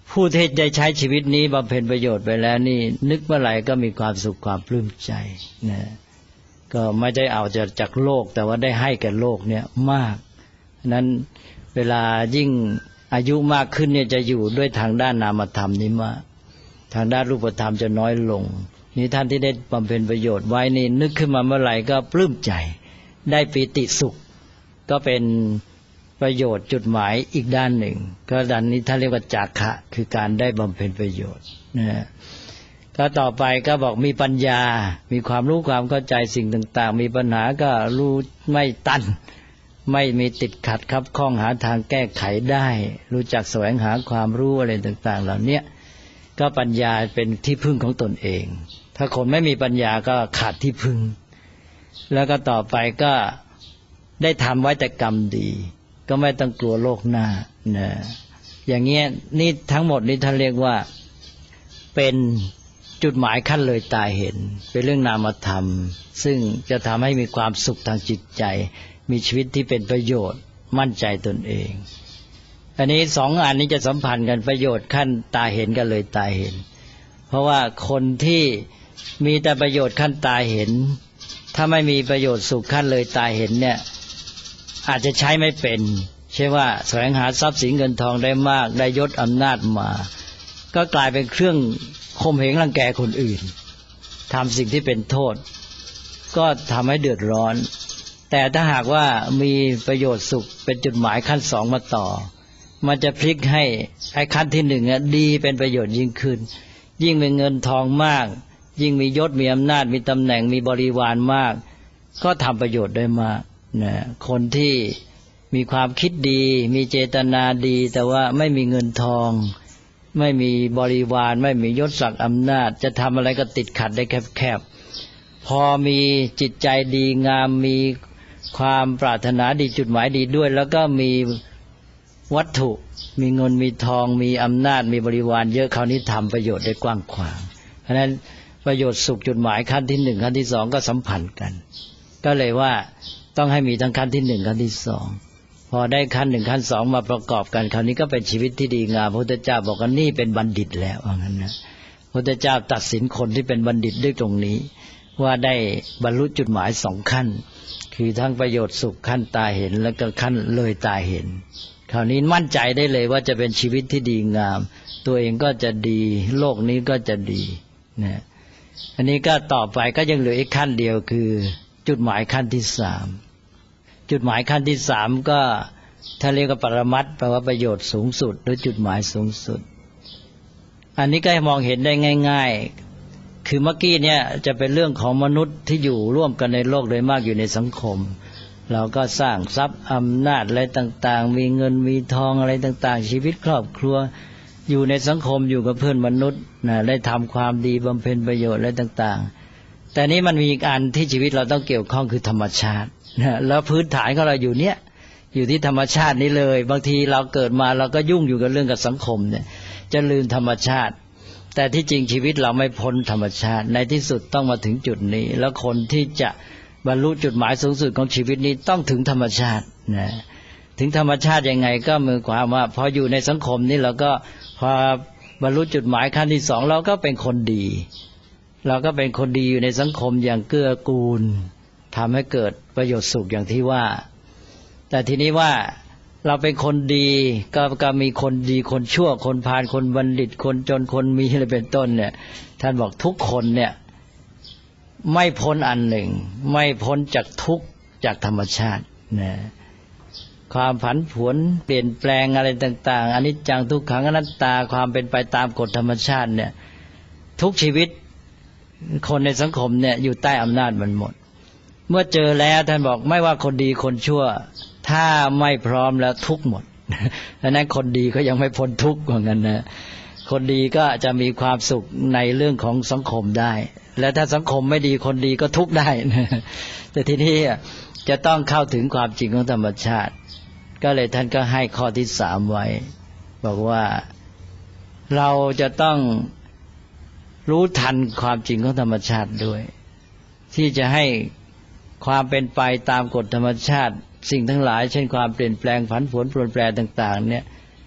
ผู้ที่ได้ใช้ชีวิตนี้บำเพ็ญประโยชน์ไปแล้วนี่นึกเมื่อไหร่ก็มีความสุขความปลื้มใจนะก็ไม่ได้เอาจากโลกแต่ว่าได้ให้แก่โลกเนี่ยมากนั้นเวลายิ่งอายุมากขึ้นเนี่ยจะอยู่ด้วยทางด้านนามธรรมนี้มากทางด้านรูปธรรมจะน้อยลงนี่ท่านที่ได้บำเพ็ญประโยชน์ไว้นี่นึกขึ้นมาเมื่อไหร่ก็ปลื้มใจได้ปีติสุขก็เป็นประโยชน์จุดหมายอีกด้านหนึ่งก็ด้านนี้ท่านเรียกว่าจาคะคือการได้บำเพ็ญประโยชน์นะก็ต่อไปก็บอกมีปัญญามีความรู้ความเข้าใจสิ่งต่างๆมีปัญหาก็รู้ไม่ตันไม่มีติดขัดคับข้องหาทางแก้ไขได้รู้จักแสวงหาความรู้อะไรต่างๆเหล่านี้ก็ปัญญาเป็นที่พึ่งของตนเองถ้าคนไม่มีปัญญาก็ขาดที่พึ่งแล้วก็ต่อไปก็ได้ทำไว้แต่กรรมดีก็ไม่ต้องกลัวโลกหน้านะอย่างเงี้ยนี่ทั้งหมดนี้ท่านเรียกว่าเป็นจุดหมายขั้นเลยตายเห็นเป็นเรื่องนามธรรมซึ่งจะทำให้มีความสุขทางจิตใจมีชีวิตที่เป็นประโยชน์มั่นใจตนเองอันนี้สองอันนี้จะสัมพันธ์กันประโยชน์ขั้นตาเห็นกันเลยตาเห็นเพราะว่าคนที่มีแต่ประโยชน์ขั้นตาเห็นถ้าไม่มีประโยชน์สุขขั้นเลยตาเห็นเนี่ยอาจจะใช้ไม่เป็นใช่ว่าแสวงหาทรัพย์สินเงินทองได้มากได้ยศอำนาจมาก็กลายเป็นเครื่องข่มเหงรังแกคนอื่นทำสิ่งที่เป็นโทษก็ทำให้เดือดร้อนแต่ถ้าหากว่ามีประโยชน์สุขเป็นจุดหมายขั้นสองมาต่อมันจะพลิกให้ขั้นที่หนึ่งดีเป็นประโยชน์ยิ่งขึ้นยิ่งมีเงินทองมากยิ่งมียศมีอำนาจมีตำแหน่งมีบริวารมากก็ทำประโยชน์ได้มากนะคนที่มีความคิดดีมีเจตนาดีแต่ว่าไม่มีเงินทองไม่มีบริวารไม่มียศศักดิ์อำนาจจะทำอะไรก็ติดขัดได้แคบๆพอมีจิตใจดีงามมีความปรารถนาดีจุดหมายดีด้วยแล้วก็มีวัตถุมีเงินมีทองมีอำนาจมีบริวารเยอะคราวนี้ทำประโยชน์ได้กว้างขวางเพราะฉะนั้นประโยชน์สุขจุดหมายขั้นที่หนึ่งขั้นที่สองก็สัมพันธ์กันก็เลยว่าต้องให้มีทั้งขั้นที่หนึ่งขั้นที่สองพอได้ขั้นหนึ่งขั้นสองมาประกอบกันคราวนี้ก็เป็นชีวิตที่ดีงามพระพุทธเจ้าบอกว่านี่เป็นบัณฑิตแล้วว่างั้นนะพระพุทธเจ้าตัดสินคนที่เป็นบัณฑิตด้วยตรงนี้ว่าได้บรรลุจุดหมายสองขั้นคือทั้งประโยชน์สุขขั้นตาเห็นแล้วก็ขั้นเลยตาเห็นคราวนี้มั่นใจได้เลยว่าจะเป็นชีวิตที่ดีงามตัวเองก็จะดีโลกนี้ก็จะดีนะอันนี้ก็ต่อไปก็ยังเหลืออีกขั้นเดียวคือจุดหมายขั้นที่สามจุดหมายขั้นที่สามก็ถ้าเรียกว่าปรมัตถ์แปลว่าประโยชน์สูงสุดหรือจุดหมายสูงสุดอันนี้ก็ให้มองเห็นได้ง่ายๆคือเมื่อกี้เนี่ยจะเป็นเรื่องของมนุษย์ที่อยู่ร่วมกันในโลกโดยมากอยู่ในสังคมเราก็สร้างทรัพย์อำนาจอะไรต่างๆมีเงินมีทองอะไรต่างๆชีวิตครอบครัวอยู่ในสังคมอยู่กับเพื่อนมนุษย์นะได้ทำความดีบำเพ็ญประโยชน์อะไรต่างๆแต่นี้มันมีอีกอันที่ชีวิตเราต้องเกี่ยวข้องคือธรรมชาตินะแล้วพื้นฐานของเราอยู่เนี่ยอยู่ที่ธรรมชาตินี้เลยบางทีเราเกิดมาเราก็ยุ่งอยู่กับเรื่องกับสังคมเนี่ยจะลืมธรรมชาติแต่ที่จริงชีวิตเราไม่พ้นธรรมชาติในที่สุดต้องมาถึงจุดนี้แล้วคนที่จะบรรลุจุดหมายสูงสุดของชีวิตนี้ต้องถึงธรรมชาตินะถึงธรรมชาติยังไงก็หมายความว่าพออยู่ในสังคมนี้เราก็พอบรรลุจุดหมายขั้นที่สองเราก็เป็นคนดีเราก็เป็นคนดีอยู่ในสังคมอย่างเกื้อกูลทำให้เกิดประโยชน์สุขอย่างที่ว่าแต่ทีนี้ว่าเราเป็นคนดีก็มีคนดีคนชั่วคนพาลคนบัณฑิตคนจนคนมีอะไรเป็นต้นเนี่ยท่านบอกทุกคนเนี่ยไม่พ้นอันหนึ่งไม่พ้นจากทุกข์จากธรรมชาตินะความผันผวนเปลี่ยนแปลงอะไรต่างๆอนิจจังทุกขังอนัตตาความเป็นไปตามกฎธรรมชาติเนี่ยทุกชีวิตคนในสังคมเนี่ยอยู่ใต้อำนาจมันหมดเมื่อเจอแล้วท่านบอกไม่ว่าคนดีคนชั่วถ้าไม่พร้อมแล้วทุกหมดดังนั้นคนดีก็ยังไม่พ้นทุกข์เหมือนกันนะคนดีก็จะมีความสุขในเรื่องของสังคมได้และถ้าสังคมไม่ดีคนดีก็ทุกข์ได้นะแต่ทีนี้จะต้องเข้าถึงความจริงของธรรมชาติก็เลยท่านก็ให้ข้อที่สามไว้บอกว่าเราจะต้องรู้ทันความจริงของธรรมชาติด้วยที่จะให้ความเป็นไปตามกฎธรรมชาติสิ่งทั้งหลายเช่นความเปลี่ยนแปลงผันผวนเปลี่ยนแปลงต่างๆเนี่ย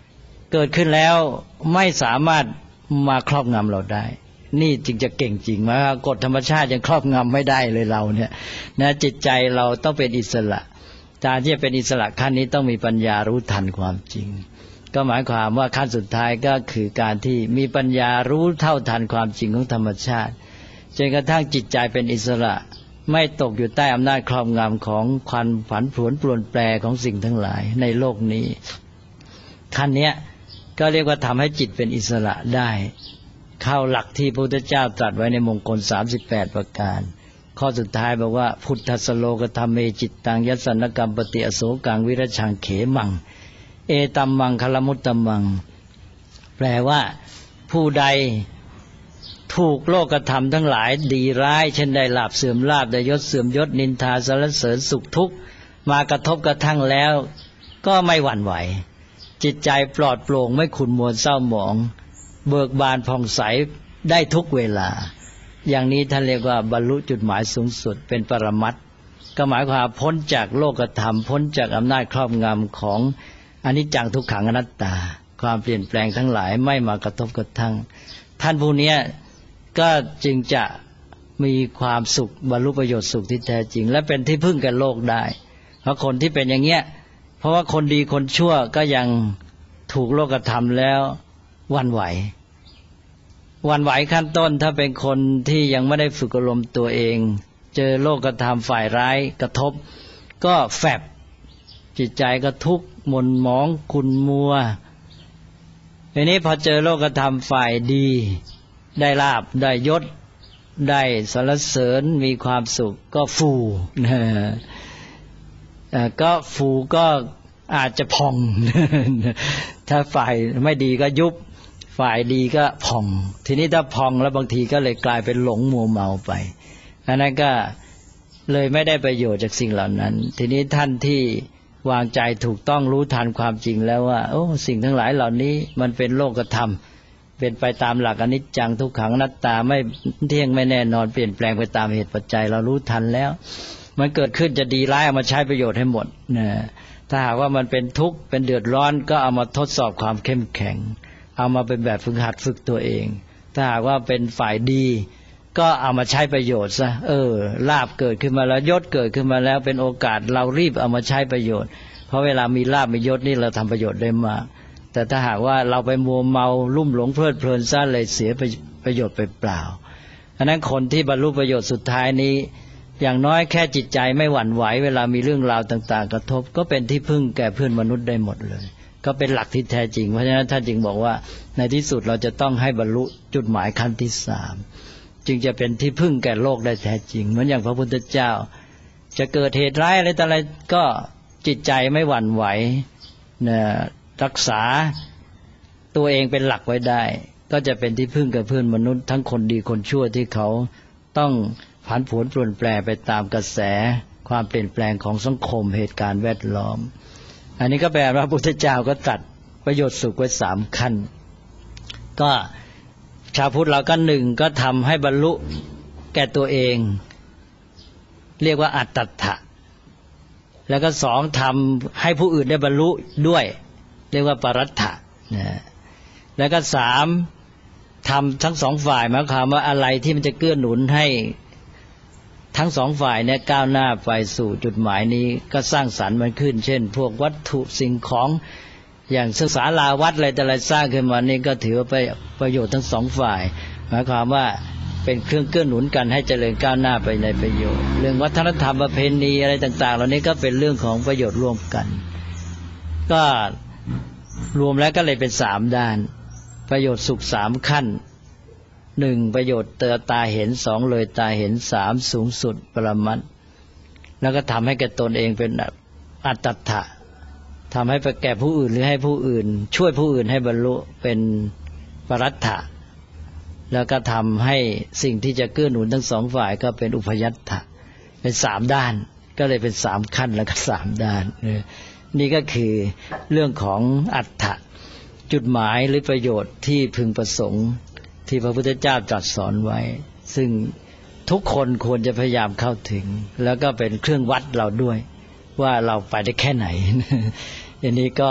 เกิดขึ้นแล้วไม่สามารถมาครอบงำเราได้นี่จึงจะเก่งจริงว่ากฎธรรมชาติยังครอบงำไม่ได้เลยเราเนี่ยนะจิตใจเราต้องเป็นอิสระการที่จะเป็นอิสระขั้นนี้ต้องมีปัญญารู้ทันความจริงก็หมายความว่าขั้นสุดท้ายก็คือการที่มีปัญญารู้เท่าทันความจริงของธรรมชาติจนกระทั่งจิตใจเป็นอิสระไม่ตกอยู่ใต้อำนาจครอบงำของความผันผวนเปลี่ยนแปลงของสิ่งทั้งหลายในโลกนี้ขั้นนี้ก็เรียกว่าทำให้จิตเป็นอิสระได้เข้าหลักที่พระพุทธเจ้าตรัสไว้ในมงคล38ประการข้อสุดท้ายบอกว่าพุทธัสสโลกธรรมเมจิตตังยัสสนกรรมปฏิอโศกังวิรชังเขมังเอตัมมังคลมุตตมังแปลว่าผู้ใดถูกโลกธรรมทั้งหลายดีร้ายเช่นได้ลาภเสื่อมลาภได้ยศเสื่อมยศนินทาสรรเสริญสุขทุกข์มากระทบกระทั่งแล้วก็ไม่หวั่นไหวจิตใจปลอดโปร่งไม่ขุ่นมัวเศร้าหมองเบิกบานผ่องใสได้ทุกเวลาอย่างนี้ท่านเรียกว่าบรรลุจุดหมายสูงสุดเป็นปรมัตถ์ก็หมายความพ้นจากโลกธรรมพ้นจากอำนาจครอบงำของอนิจจังทุกขังอนัตตาความเปลี่ยนแปลงทั้งหลายไม่มากระทบกระทั่งท่านผู้นี้ก็จึงจะมีความสุขบรรลุประโยชน์สุขที่แท้จริงและเป็นที่พึ่งแก่โลกได้เพราะคนที่เป็นอย่างเงี้ยเพราะว่าคนดีคนชั่วก็ยังถูกโลกธรรมแล้วหวั่นไหวขั้นต้นถ้าเป็นคนที่ยังไม่ได้ฝึกอารมณ์ตัวเองเจอโลกธรรมฝ่ายร้ายกระทบก็แฝบจิตใจก็ทุกข์หม่นหมองขุ่นมัวทีนี้พอเจอโลกธรรมฝ่ายดีได้ลาภได้ยศได้สรรเสริญมีความสุขก็ฟูก็ฟูก็อาจจะพองถ้าฝ่ายไม่ดีก็ยุบฝ่ายดีก็พองทีนี้ถ้าพองแล้วบางทีก็เลยกลายเป็นหลงมัวเมาไปอันนั้นก็เลยไม่ได้ประโยชน์จากสิ่งเหล่านั้นทีนี้ท่านที่วางใจถูกต้องรู้ทันความจริงแล้วว่าโอ้สิ่งทั้งหลายเหล่านี้มันเป็นโลกธรรมเป็นไปตามหลักอนิจจังทุกขังอนัตตาไม่เที่ยงไม่แน่นอนเปลี่ยนแปลงไปตามเหตุปัจจัยเรารู้ทันแล้วมันเกิดขึ้นจะดีร้ายเอามาใช้ประโยชน์ให้หมดนะถ้าหากว่ามันเป็นทุกข์เป็นเดือดร้อนก็เอามาทดสอบความเข้มแข็งเอามาเป็นแบบฝึกหัดฝึกตัวเองถ้าหากว่าเป็นฝ่ายดีก็เอามาใช้ประโยชน์ซะลาภเกิดขึ้นมาแล้วยศเกิดขึ้นมาแล้วเป็นโอกาสเรารีบเอามาใช้ประโยชน์เพราะเวลามีลาภมียศนี่เราทำประโยชน์ได้มากแต่ถ้าหากว่าเราไปมัวเมาลุ่มหลงเพลิดเพลินซะเลยเสียประโยชน์ไปเปล่าฉะนั้นคนที่บรรลุประโยชน์สุดท้ายนี้อย่างน้อยแค่จิตใจไม่หวั่นไหวเวลามีเรื่องราวต่างๆกระทบก็เป็นที่พึ่งแก่เพื่อนมนุษย์ได้หมดเลยก็เป็นหลักที่แท้จริงเพราะฉะนั้นท่านจึงบอกว่าในที่สุดเราจะต้องให้บรรลุจุดหมายขั้นที่3จึงจะเป็นที่พึ่งแก่โลกได้แท้จริงเหมือนอย่างพระพุทธเจ้าจะเกิดเหตุร้ายอะไรต่ออะไรก็จิตใจไม่หวั่นไหวนะรักษาตัวเองเป็นหลักไว้ได้ก็จะเป็นที่พึ่งกับเพื่อนมนุษย์ทั้งคนดีคนชั่วที่เขาต้องผันผวนเปลี่ยนแปลงไปตามกระแสความเปลี่ยนแปลงของสังคมเหตุการณ์แวดล้อมอันนี้ก็แปลว่าพระพุทธเจ้าก็ตรัสประโยชน์สุขไว้3ขั้นก็ชาวพุทธเราก็1ก็ทำให้บรรลุแก่ตัวเองเรียกว่าอัตตัฏฐะแล้วก็2ทำให้ผู้อื่นได้บรรลุด้วยเรียกว่าปรัตถะนะแล้วก็3ทำทั้ง2ฝ่ายหมายความว่าอะไรที่มันจะเกื้อหนุนให้ทั้ง2ฝ่ายเนี่ยก้าวหน้าไปสู่จุดหมายนี้ก็สร้างสรรค์มันขึ้นเช่นพวกวัตถุสิ่งของอย่างศาลาวัดอะไรแต่ละสร้างขึ้นมานี่ก็ถือว่าประโยชน์ทั้ง2ฝ่ายหมายความว่าเป็นเครื่องเกื้อหนุนกันให้เจริญก้าวหน้าไปในประโยชน์เรื่องวัฒนธรรมประเพณีอะไรต่างๆเหล่านี้ก็เป็นเรื่องของประโยชน์ร่วมกันก็รวมแล้วก็เลยเป็น3ด้านประโยชน์สุข3ขั้น1ประโยชน์เตือตาเห็น2เลยตาเห็น3สูงสุดปรมัตถ์แล้วก็ทำให้แก่ตนเองเป็นอัตตัฏฐะทำให้ไปแก่ผู้อื่นหรือให้ผู้อื่นช่วยผู้อื่นให้บรรลุเป็นปรัตถะแล้วก็ทำให้สิ่งที่จะเกื้อหนุนทั้ง2ฝ่ายก็เป็นอุพยัตถะเป็น3ด้านก็เลยเป็น3ขั้นแล้วก็3ด้านนี่ก็คือเรื่องของอัตถะจุดหมายหรือประโยชน์ที่พึงประสงค์ที่พระพุทธเจ้าตรัสสอนไว้ซึ่งทุกคนควรจะพยายามเข้าถึงแล้วก็เป็นเครื่องวัดเราด้วยว่าเราไปได้แค่ไหนอันนี้ก็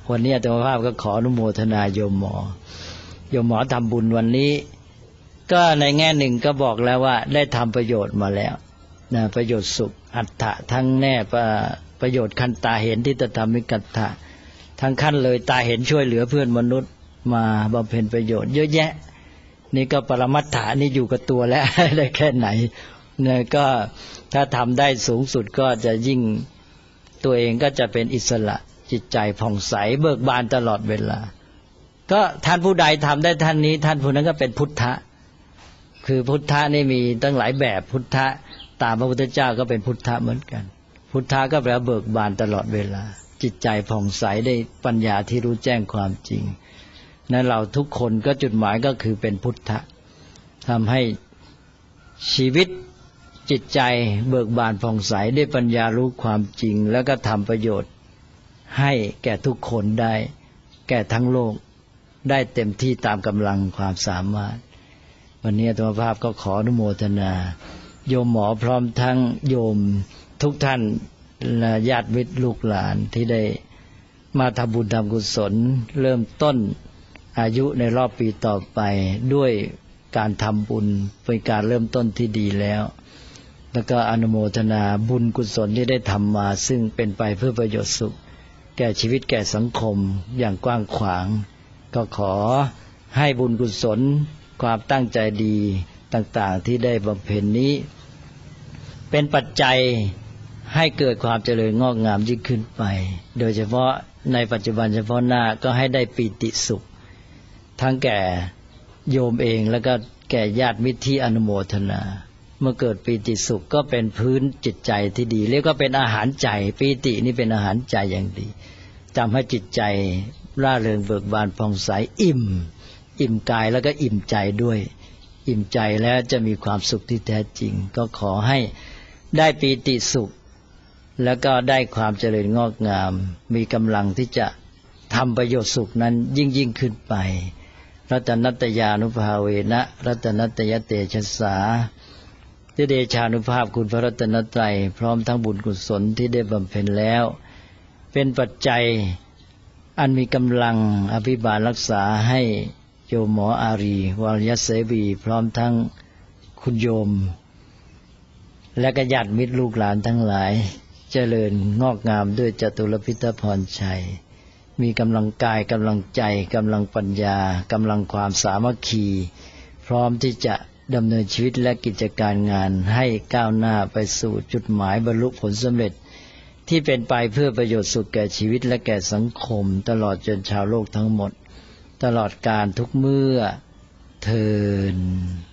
วันนี้อาตมาภาพก็ขออนุโมทนาโยมหมอทำบุญวันนี้ก็ในแง่หนึ่งก็บอกแล้วว่าได้ทำประโยชน์มาแล้วนะประโยชน์สุขอัตถะทั้งแน่ประโยชน์ขั้นตาเห็นที่จะทำให้กัตถะทั้งขั้นเลยตาเห็นช่วยเหลือเพื่อนมนุษย์มาบำเพ็ญประโยชน์เยอะแยะนี่ก็ปรมัตถะนี่อยู่กับตัวแล้ว ได้แค่ไหนเนี่ยก็ถ้าทำได้สูงสุดก็จะยิ่งตัวเองก็จะเป็นอิสระจิตใจผ่องใสเบิกบานตลอดเวลาก็ท่านผู้ใดทำได้ท่านนี้ท่านผู้นั้นก็เป็นพุทธะคือพุทธะนี่มีตั้งหลายแบบพุทธะตามพระพุทธเจ้าก็เป็นพุทธะเหมือนกันพุทธะก็แปลว่าเบิกบานตลอดเวลาจิตใจผ่องใสได้ปัญญาที่รู้แจ้งความจริงนั้นเราทุกคนก็จุดหมายก็คือเป็นพุทธะทำให้ชีวิตจิตใจเบิกบานผ่องใสได้ปัญญารู้ความจริงแล้วก็ทำประโยชน์ให้แก่ทุกคนได้แก่ทั้งโลกได้เต็มที่ตามกำลังความสามารถวันนี้อาตมาภาพก็ขออนุโมทนาโยมหมอพร้อมทั้งโยมทุกท่านและญาติมิตรลูกหลานที่ได้มาทำบุญทำกุศลเริ่มต้นอายุในรอบปีต่อไปด้วยการทำบุญเป็นการเริ่มต้นที่ดีแล้วแล้วก็อนุโมทนาบุญกุศลที่ได้ทำมาซึ่งเป็นไปเพื่อประโยชน์สุขแก่ชีวิตแก่สังคมอย่างกว้างขวางก็ขอให้บุญกุศลความตั้งใจดีต่างๆที่ได้บำเพ็ญนี้เป็นปัจจัยให้เกิดความเจริญงอกงามยิ่งขึ้นไปโดยเฉพาะในปัจจุบันเฉพาะหน้าก็ให้ได้ปีติสุขทั้งแก่โยมเองแล้วก็แก่ญาติมิตรที่อนุโมทนาเมื่อเกิดปีติสุขก็เป็นพื้นจิตใจที่ดีเรียกว่าเป็นอาหารใจปีตินี่เป็นอาหารใจอย่างดีทำให้จิตใจร่าเริงเบิกบานผ่องใสอิ่มกายแล้วก็อิ่มใจด้วยอิ่มใจแล้วจะมีความสุขที่แท้จริงก็ขอให้ได้ปีติสุขแล้วก็ได้ความเจริญงอกงามมีกำลังที่จะทำประโยชน์สุขนั้นยิ่งขึ้นไปรัตนัตยานุภาเวนะรัตนัตยเตชะสาด้วยเดชานุภาพคุณพระรัตนตรัยพร้อมทั้งบุญกุศลที่ได้บำเพ็ญแล้วเป็นปัจจัยอันมีกำลังอภิบาลรักษาให้โยมหมออารีวรยเสวีพร้อมทั้งคุณโยมและก็ญาติมิตรลูกหลานทั้งหลายเจริญงอกงามด้วยจตุรพิทพรชัยมีกำลังกายกำลังใจกำลังปัญญากำลังความสามัคคีพร้อมที่จะดำเนินชีวิตและกิจการงานให้ก้าวหน้าไปสู่จุดหมายบรรลุผลสำเร็จที่เป็นไปเพื่อประโยชน์สุขแก่ชีวิตและแก่สังคมตลอดจนชาวโลกทั้งหมดตลอดกาลทุกเมื่อเทอญ